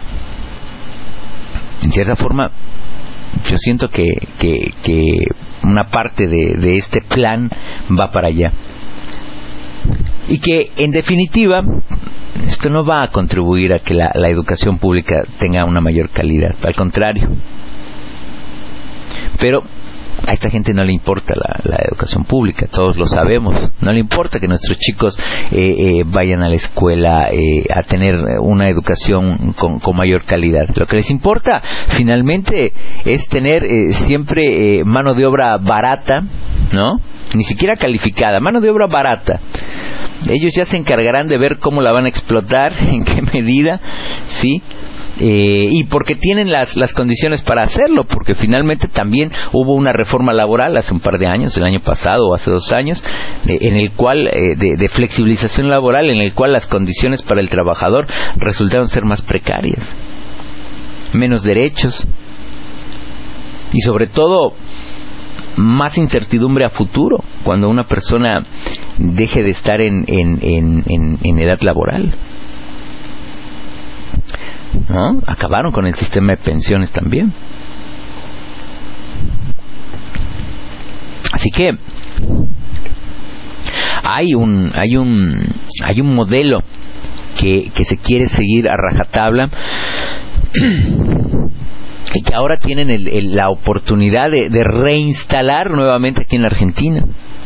En cierta forma yo siento que, que, que una parte de, de este plan va para allá. Y que, en definitiva, esto no va a contribuir a que la, la educación pública tenga una mayor calidad, al contrario. Pero a esta gente no le importa la, la educación pública, todos lo sabemos. No le importa que nuestros chicos eh, eh, vayan a la escuela eh, a tener una educación con, con mayor calidad. Lo que les importa finalmente es tener eh, siempre eh, mano de obra barata, ¿no? Ni siquiera calificada, mano de obra barata. Ellos ya se encargarán de ver cómo la van a explotar, en qué medida, ¿sí? Eh, y porque tienen las, las condiciones para hacerlo, porque finalmente también hubo una reforma laboral hace un par de años, el año pasado o hace dos años, eh, en el cual, eh, de, de flexibilización laboral, en el cual las condiciones para el trabajador resultaron ser más precarias, menos derechos, y sobre todo más incertidumbre a futuro, cuando una persona deje de estar en, en, en, en, en edad laboral, ¿no? Acabaron con el sistema de pensiones también. Así que hay un hay un hay un modelo que, que se quiere seguir a rajatabla y que ahora tienen el, el, la oportunidad de, de reinstalar nuevamente aquí en la Argentina.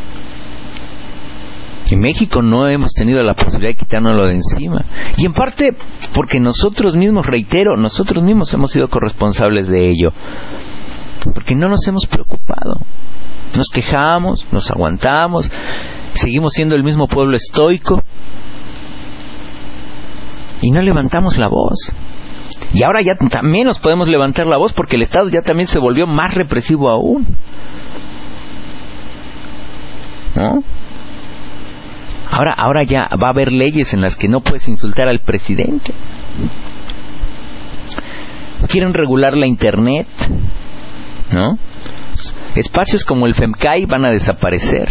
En México no hemos tenido la posibilidad de quitárnoslo de encima. Y en parte porque nosotros mismos, reitero, nosotros mismos hemos sido corresponsables de ello. Porque no nos hemos preocupado. Nos quejamos, nos aguantamos, seguimos siendo el mismo pueblo estoico. Y no levantamos la voz. Y ahora ya también nos podemos levantar la voz porque el Estado ya también se volvió más represivo aún, ¿no? Ahora, ahora ya va a haber leyes en las que no puedes insultar al presidente. Quieren regular la Internet, ¿no? Espacios como el FEMCAI van a desaparecer.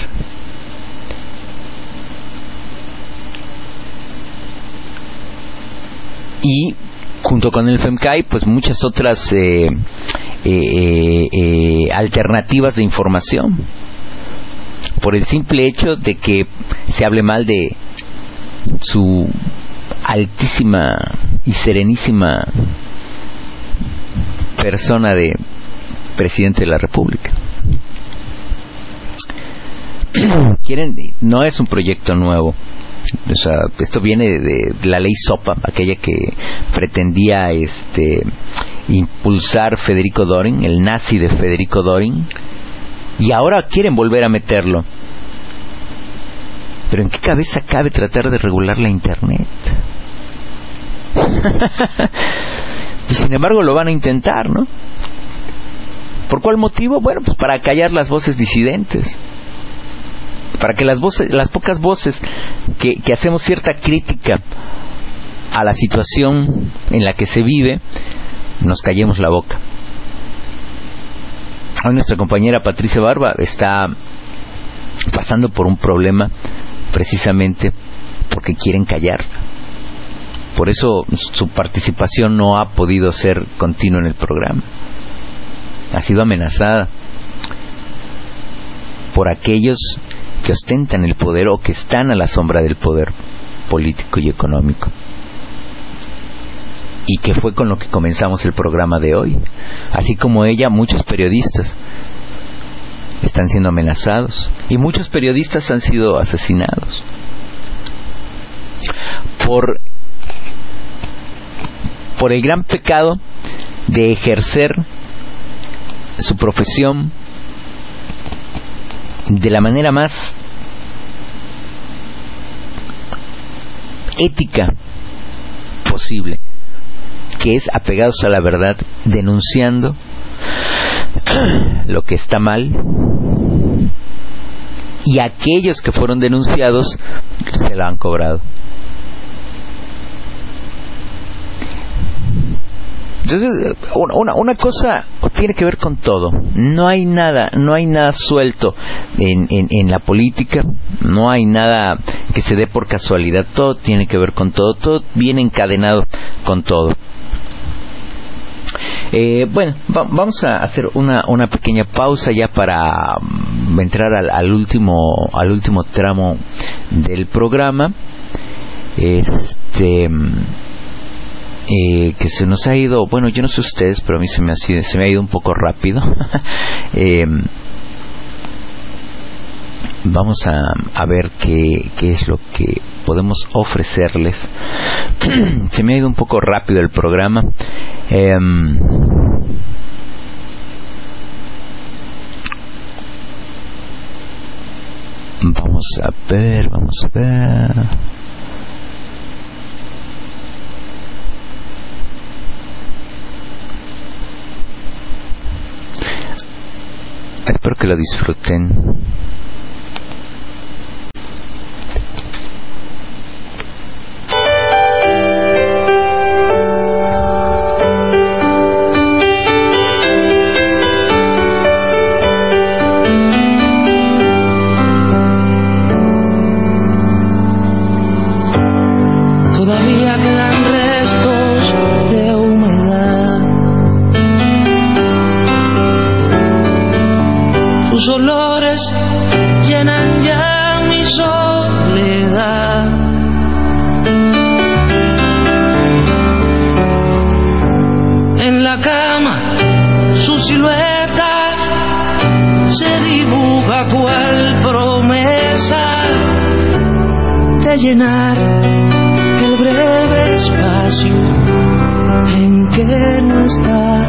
Y junto con el FEMCAI, pues muchas otras eh, eh, eh, alternativas de información, por el simple hecho de que se hable mal de su altísima y serenísima persona de presidente de la República. Quieren, no es un proyecto nuevo. O sea, esto viene de, de la ley SOPA, aquella que pretendía este impulsar Federico Dorin, el nazi de Federico Dorin, y ahora quieren volver a meterlo. Pero ¿en qué cabeza cabe tratar de regular la Internet? Y sin embargo lo van a intentar, ¿no? ¿Por cuál motivo? Bueno, pues para callar las voces disidentes, para que las voces, las pocas voces que, que hacemos cierta crítica a la situación en la que se vive, nos callemos la boca. Hoy nuestra compañera Patricia Barba está pasando por un problema precisamente porque quieren callar. Por eso su participación no ha podido ser continua en el programa. Ha sido amenazada por aquellos que ostentan el poder o que están a la sombra del poder político y económico. Y que fue con lo que comenzamos el programa de hoy. Así como ella, muchos periodistas están siendo amenazados y muchos periodistas han sido asesinados por por el gran pecado de ejercer su profesión de la manera más ética posible, que es apegados a la verdad, denunciando lo que está mal, y aquellos que fueron denunciados se lo han cobrado. Entonces, una, una cosa tiene que ver con todo. No hay nada, no hay nada suelto en, en, en la política. No hay nada que se dé por casualidad. Todo tiene que ver con todo. Todo viene encadenado con todo. Eh, bueno, va, vamos a hacer una, una pequeña pausa ya para entrar al, al último al último tramo del programa, este eh, que se nos ha ido, bueno, yo no sé ustedes, pero a mí se me ha sido, se me ha ido un poco rápido. eh, vamos a, a ver qué, qué es lo que podemos ofrecerles. Se me ha ido un poco rápido el programa. eh, Vamos a ver, vamos a ver. Espero que lo disfruten. Llenar el breve espacio en que no está.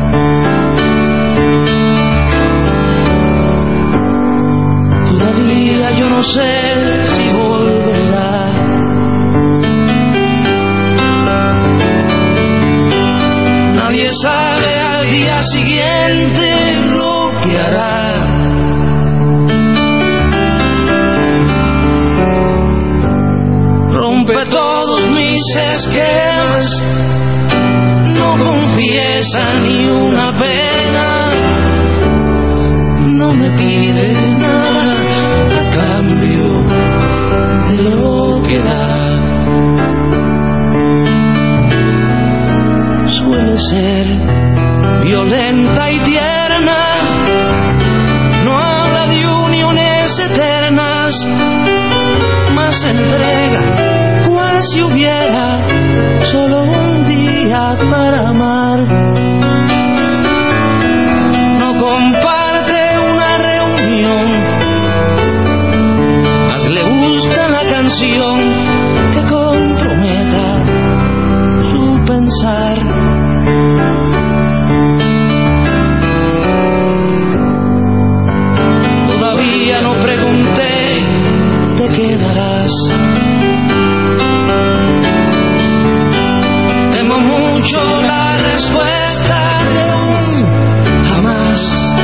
Todavía yo no sé si volverá. Nadie sabe al día siguiente lo que hará. Rompe todos mis esquemas, no confiesa ni una pena, no me pide nada a cambio de lo que da. Suele ser violenta y tierna, no habla de uniones eternas, más entrega si hubiera solo un día para amar. No comparte una reunión, más le gusta la canción que comprometa su pensar. Todavía no pregunté, ¿te quedarás? Mucho la respuesta de un jamás.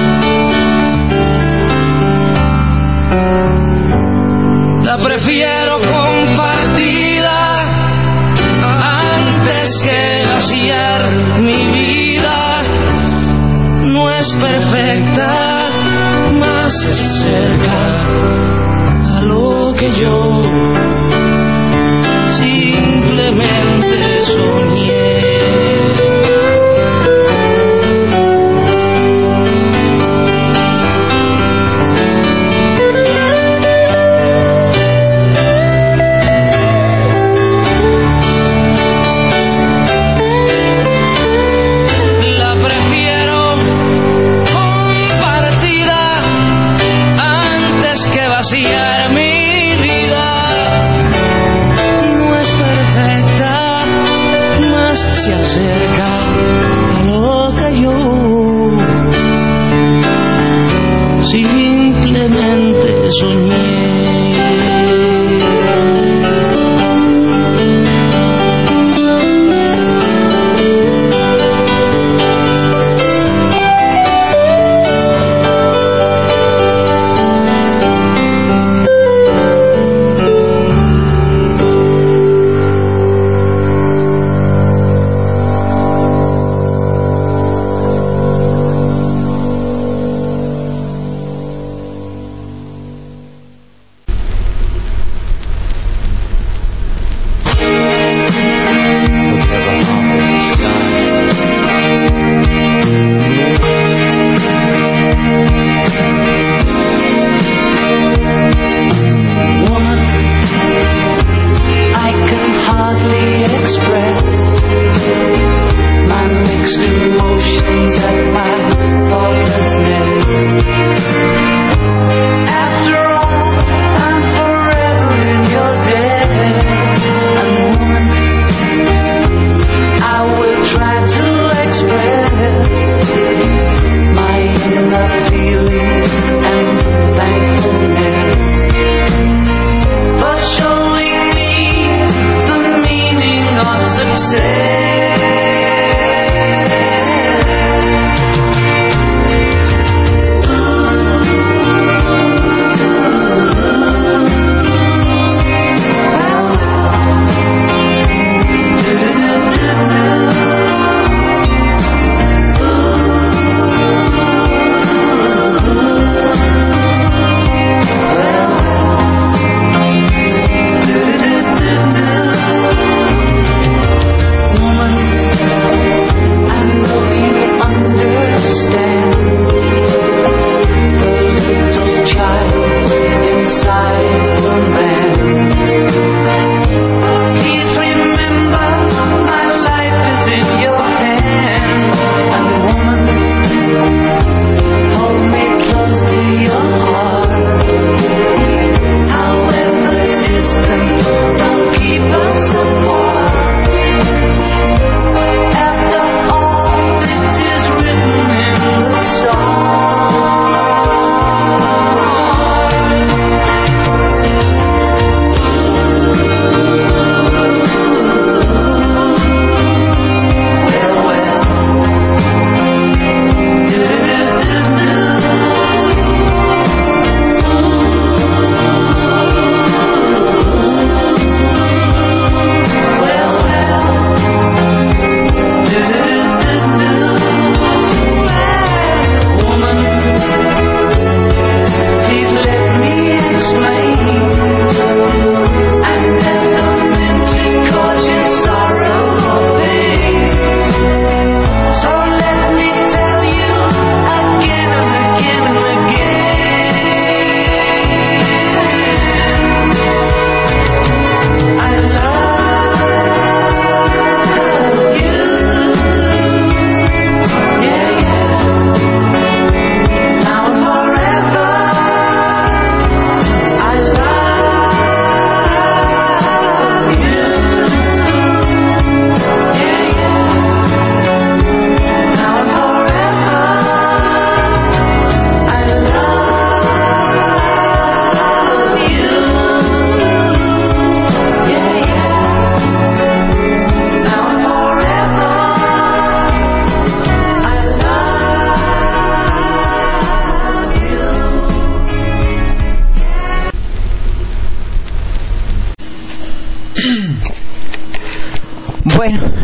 La prefiero compartida antes que vaciar mi vida. No es perfecta, más se acerca a lo que yo simplemente soñé.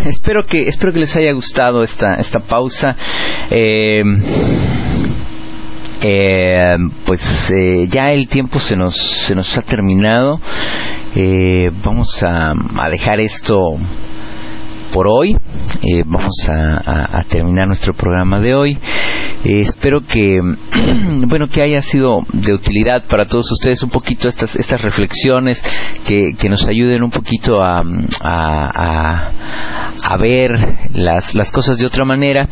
espero que espero que les haya gustado esta esta pausa. Eh, eh, pues eh, ya el tiempo se nos se nos ha terminado. Eh, vamos a, a dejar esto por hoy. Eh, vamos a, a, a terminar nuestro programa de hoy. Eh, espero que bueno que haya sido de utilidad para todos ustedes un poquito estas estas reflexiones que, que nos ayuden un poquito a, a, a, a ver las las cosas de otra manera.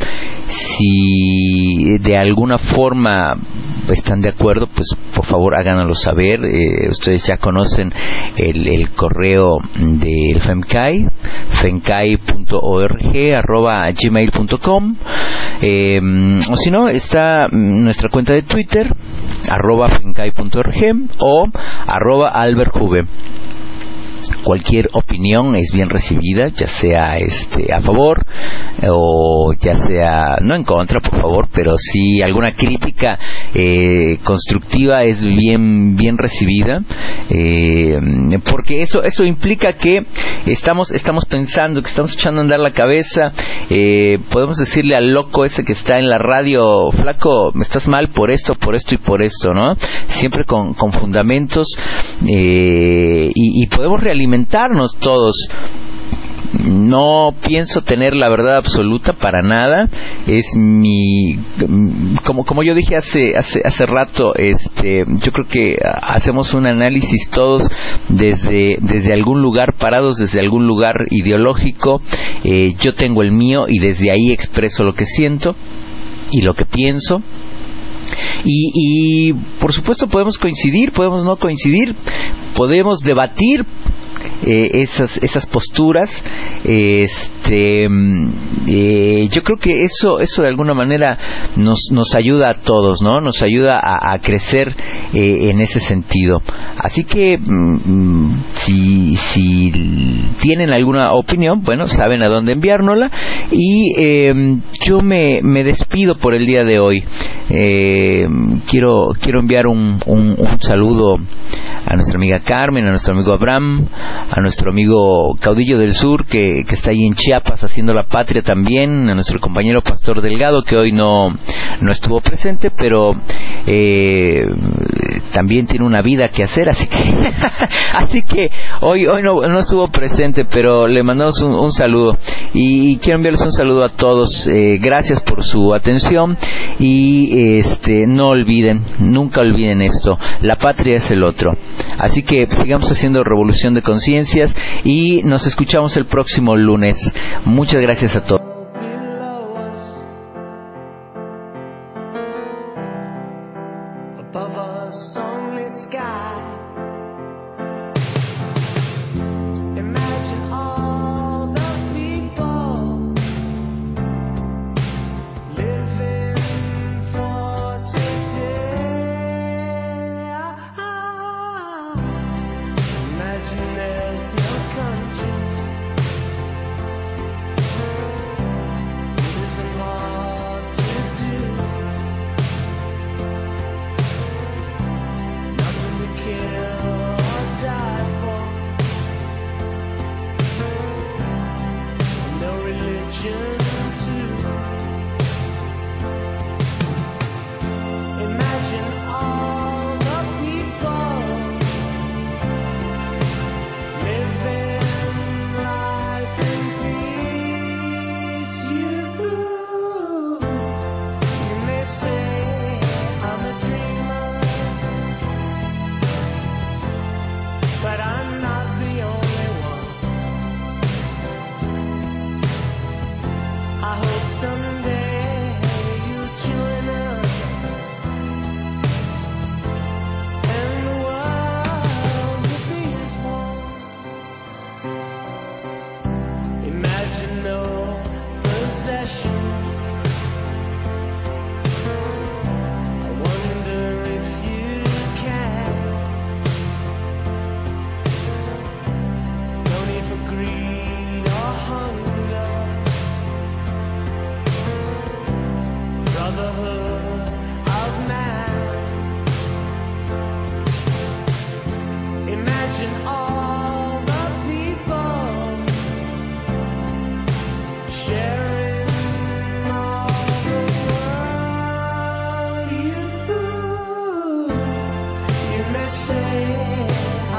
Si de alguna forma están de acuerdo, pues por favor háganoslo saber. Eh, ustedes ya conocen el, el correo del FEMCAI, femcai punto org arroba gmail punto com, eh, o si no, está nuestra cuenta de Twitter, arroba femcai punto org o arroba albertjuve. Cualquier opinión es bien recibida, ya sea este a favor o ya sea no en contra, por favor, pero sí alguna crítica eh, constructiva es bien bien recibida, eh, porque eso eso implica que estamos estamos pensando, que estamos echando a andar la cabeza. Eh, podemos decirle al loco ese que está en la radio: flaco, estás mal por esto, por esto y por esto, ¿no? Siempre con, con fundamentos, eh, y, y podemos realimentarnos todos. No pienso tener la verdad absoluta para nada. Es mi, como como yo dije hace hace hace rato, este, yo creo que hacemos un análisis todos desde desde algún lugar, parados desde algún lugar ideológico. Eh, yo tengo el mío y desde ahí expreso lo que siento y lo que pienso. Y, y por supuesto podemos coincidir, podemos no coincidir, podemos debatir eh, esas esas posturas. Este, eh, yo creo que eso eso de alguna manera nos nos ayuda a todos, ¿no? Nos ayuda a, a crecer eh, en ese sentido. Así que mm, si si tienen alguna opinión, bueno, saben a dónde enviárnosla. Y eh, yo me me despido por el día de hoy. Eh, quiero quiero enviar un, un, un saludo a nuestra amiga Carmen, a nuestro amigo Abraham, a nuestro amigo Caudillo del Sur, que, que está ahí en Chiapas haciendo la patria también, a nuestro compañero Pastor Delgado, que hoy no, no estuvo presente, pero eh, también tiene una vida que hacer, así que así que hoy hoy no, no estuvo presente, pero le mandamos un, un saludo. Y quiero enviarles un saludo a todos. Eh, gracias por su atención y este no olviden, nunca olviden esto: la patria es el otro. Así que sigamos haciendo revolución de conciencias y nos escuchamos el próximo lunes. Muchas gracias a todos. Care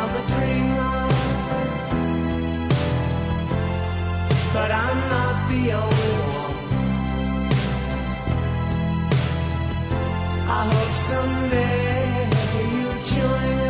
of a dreamer, but I'm not the only one. I hope someday you join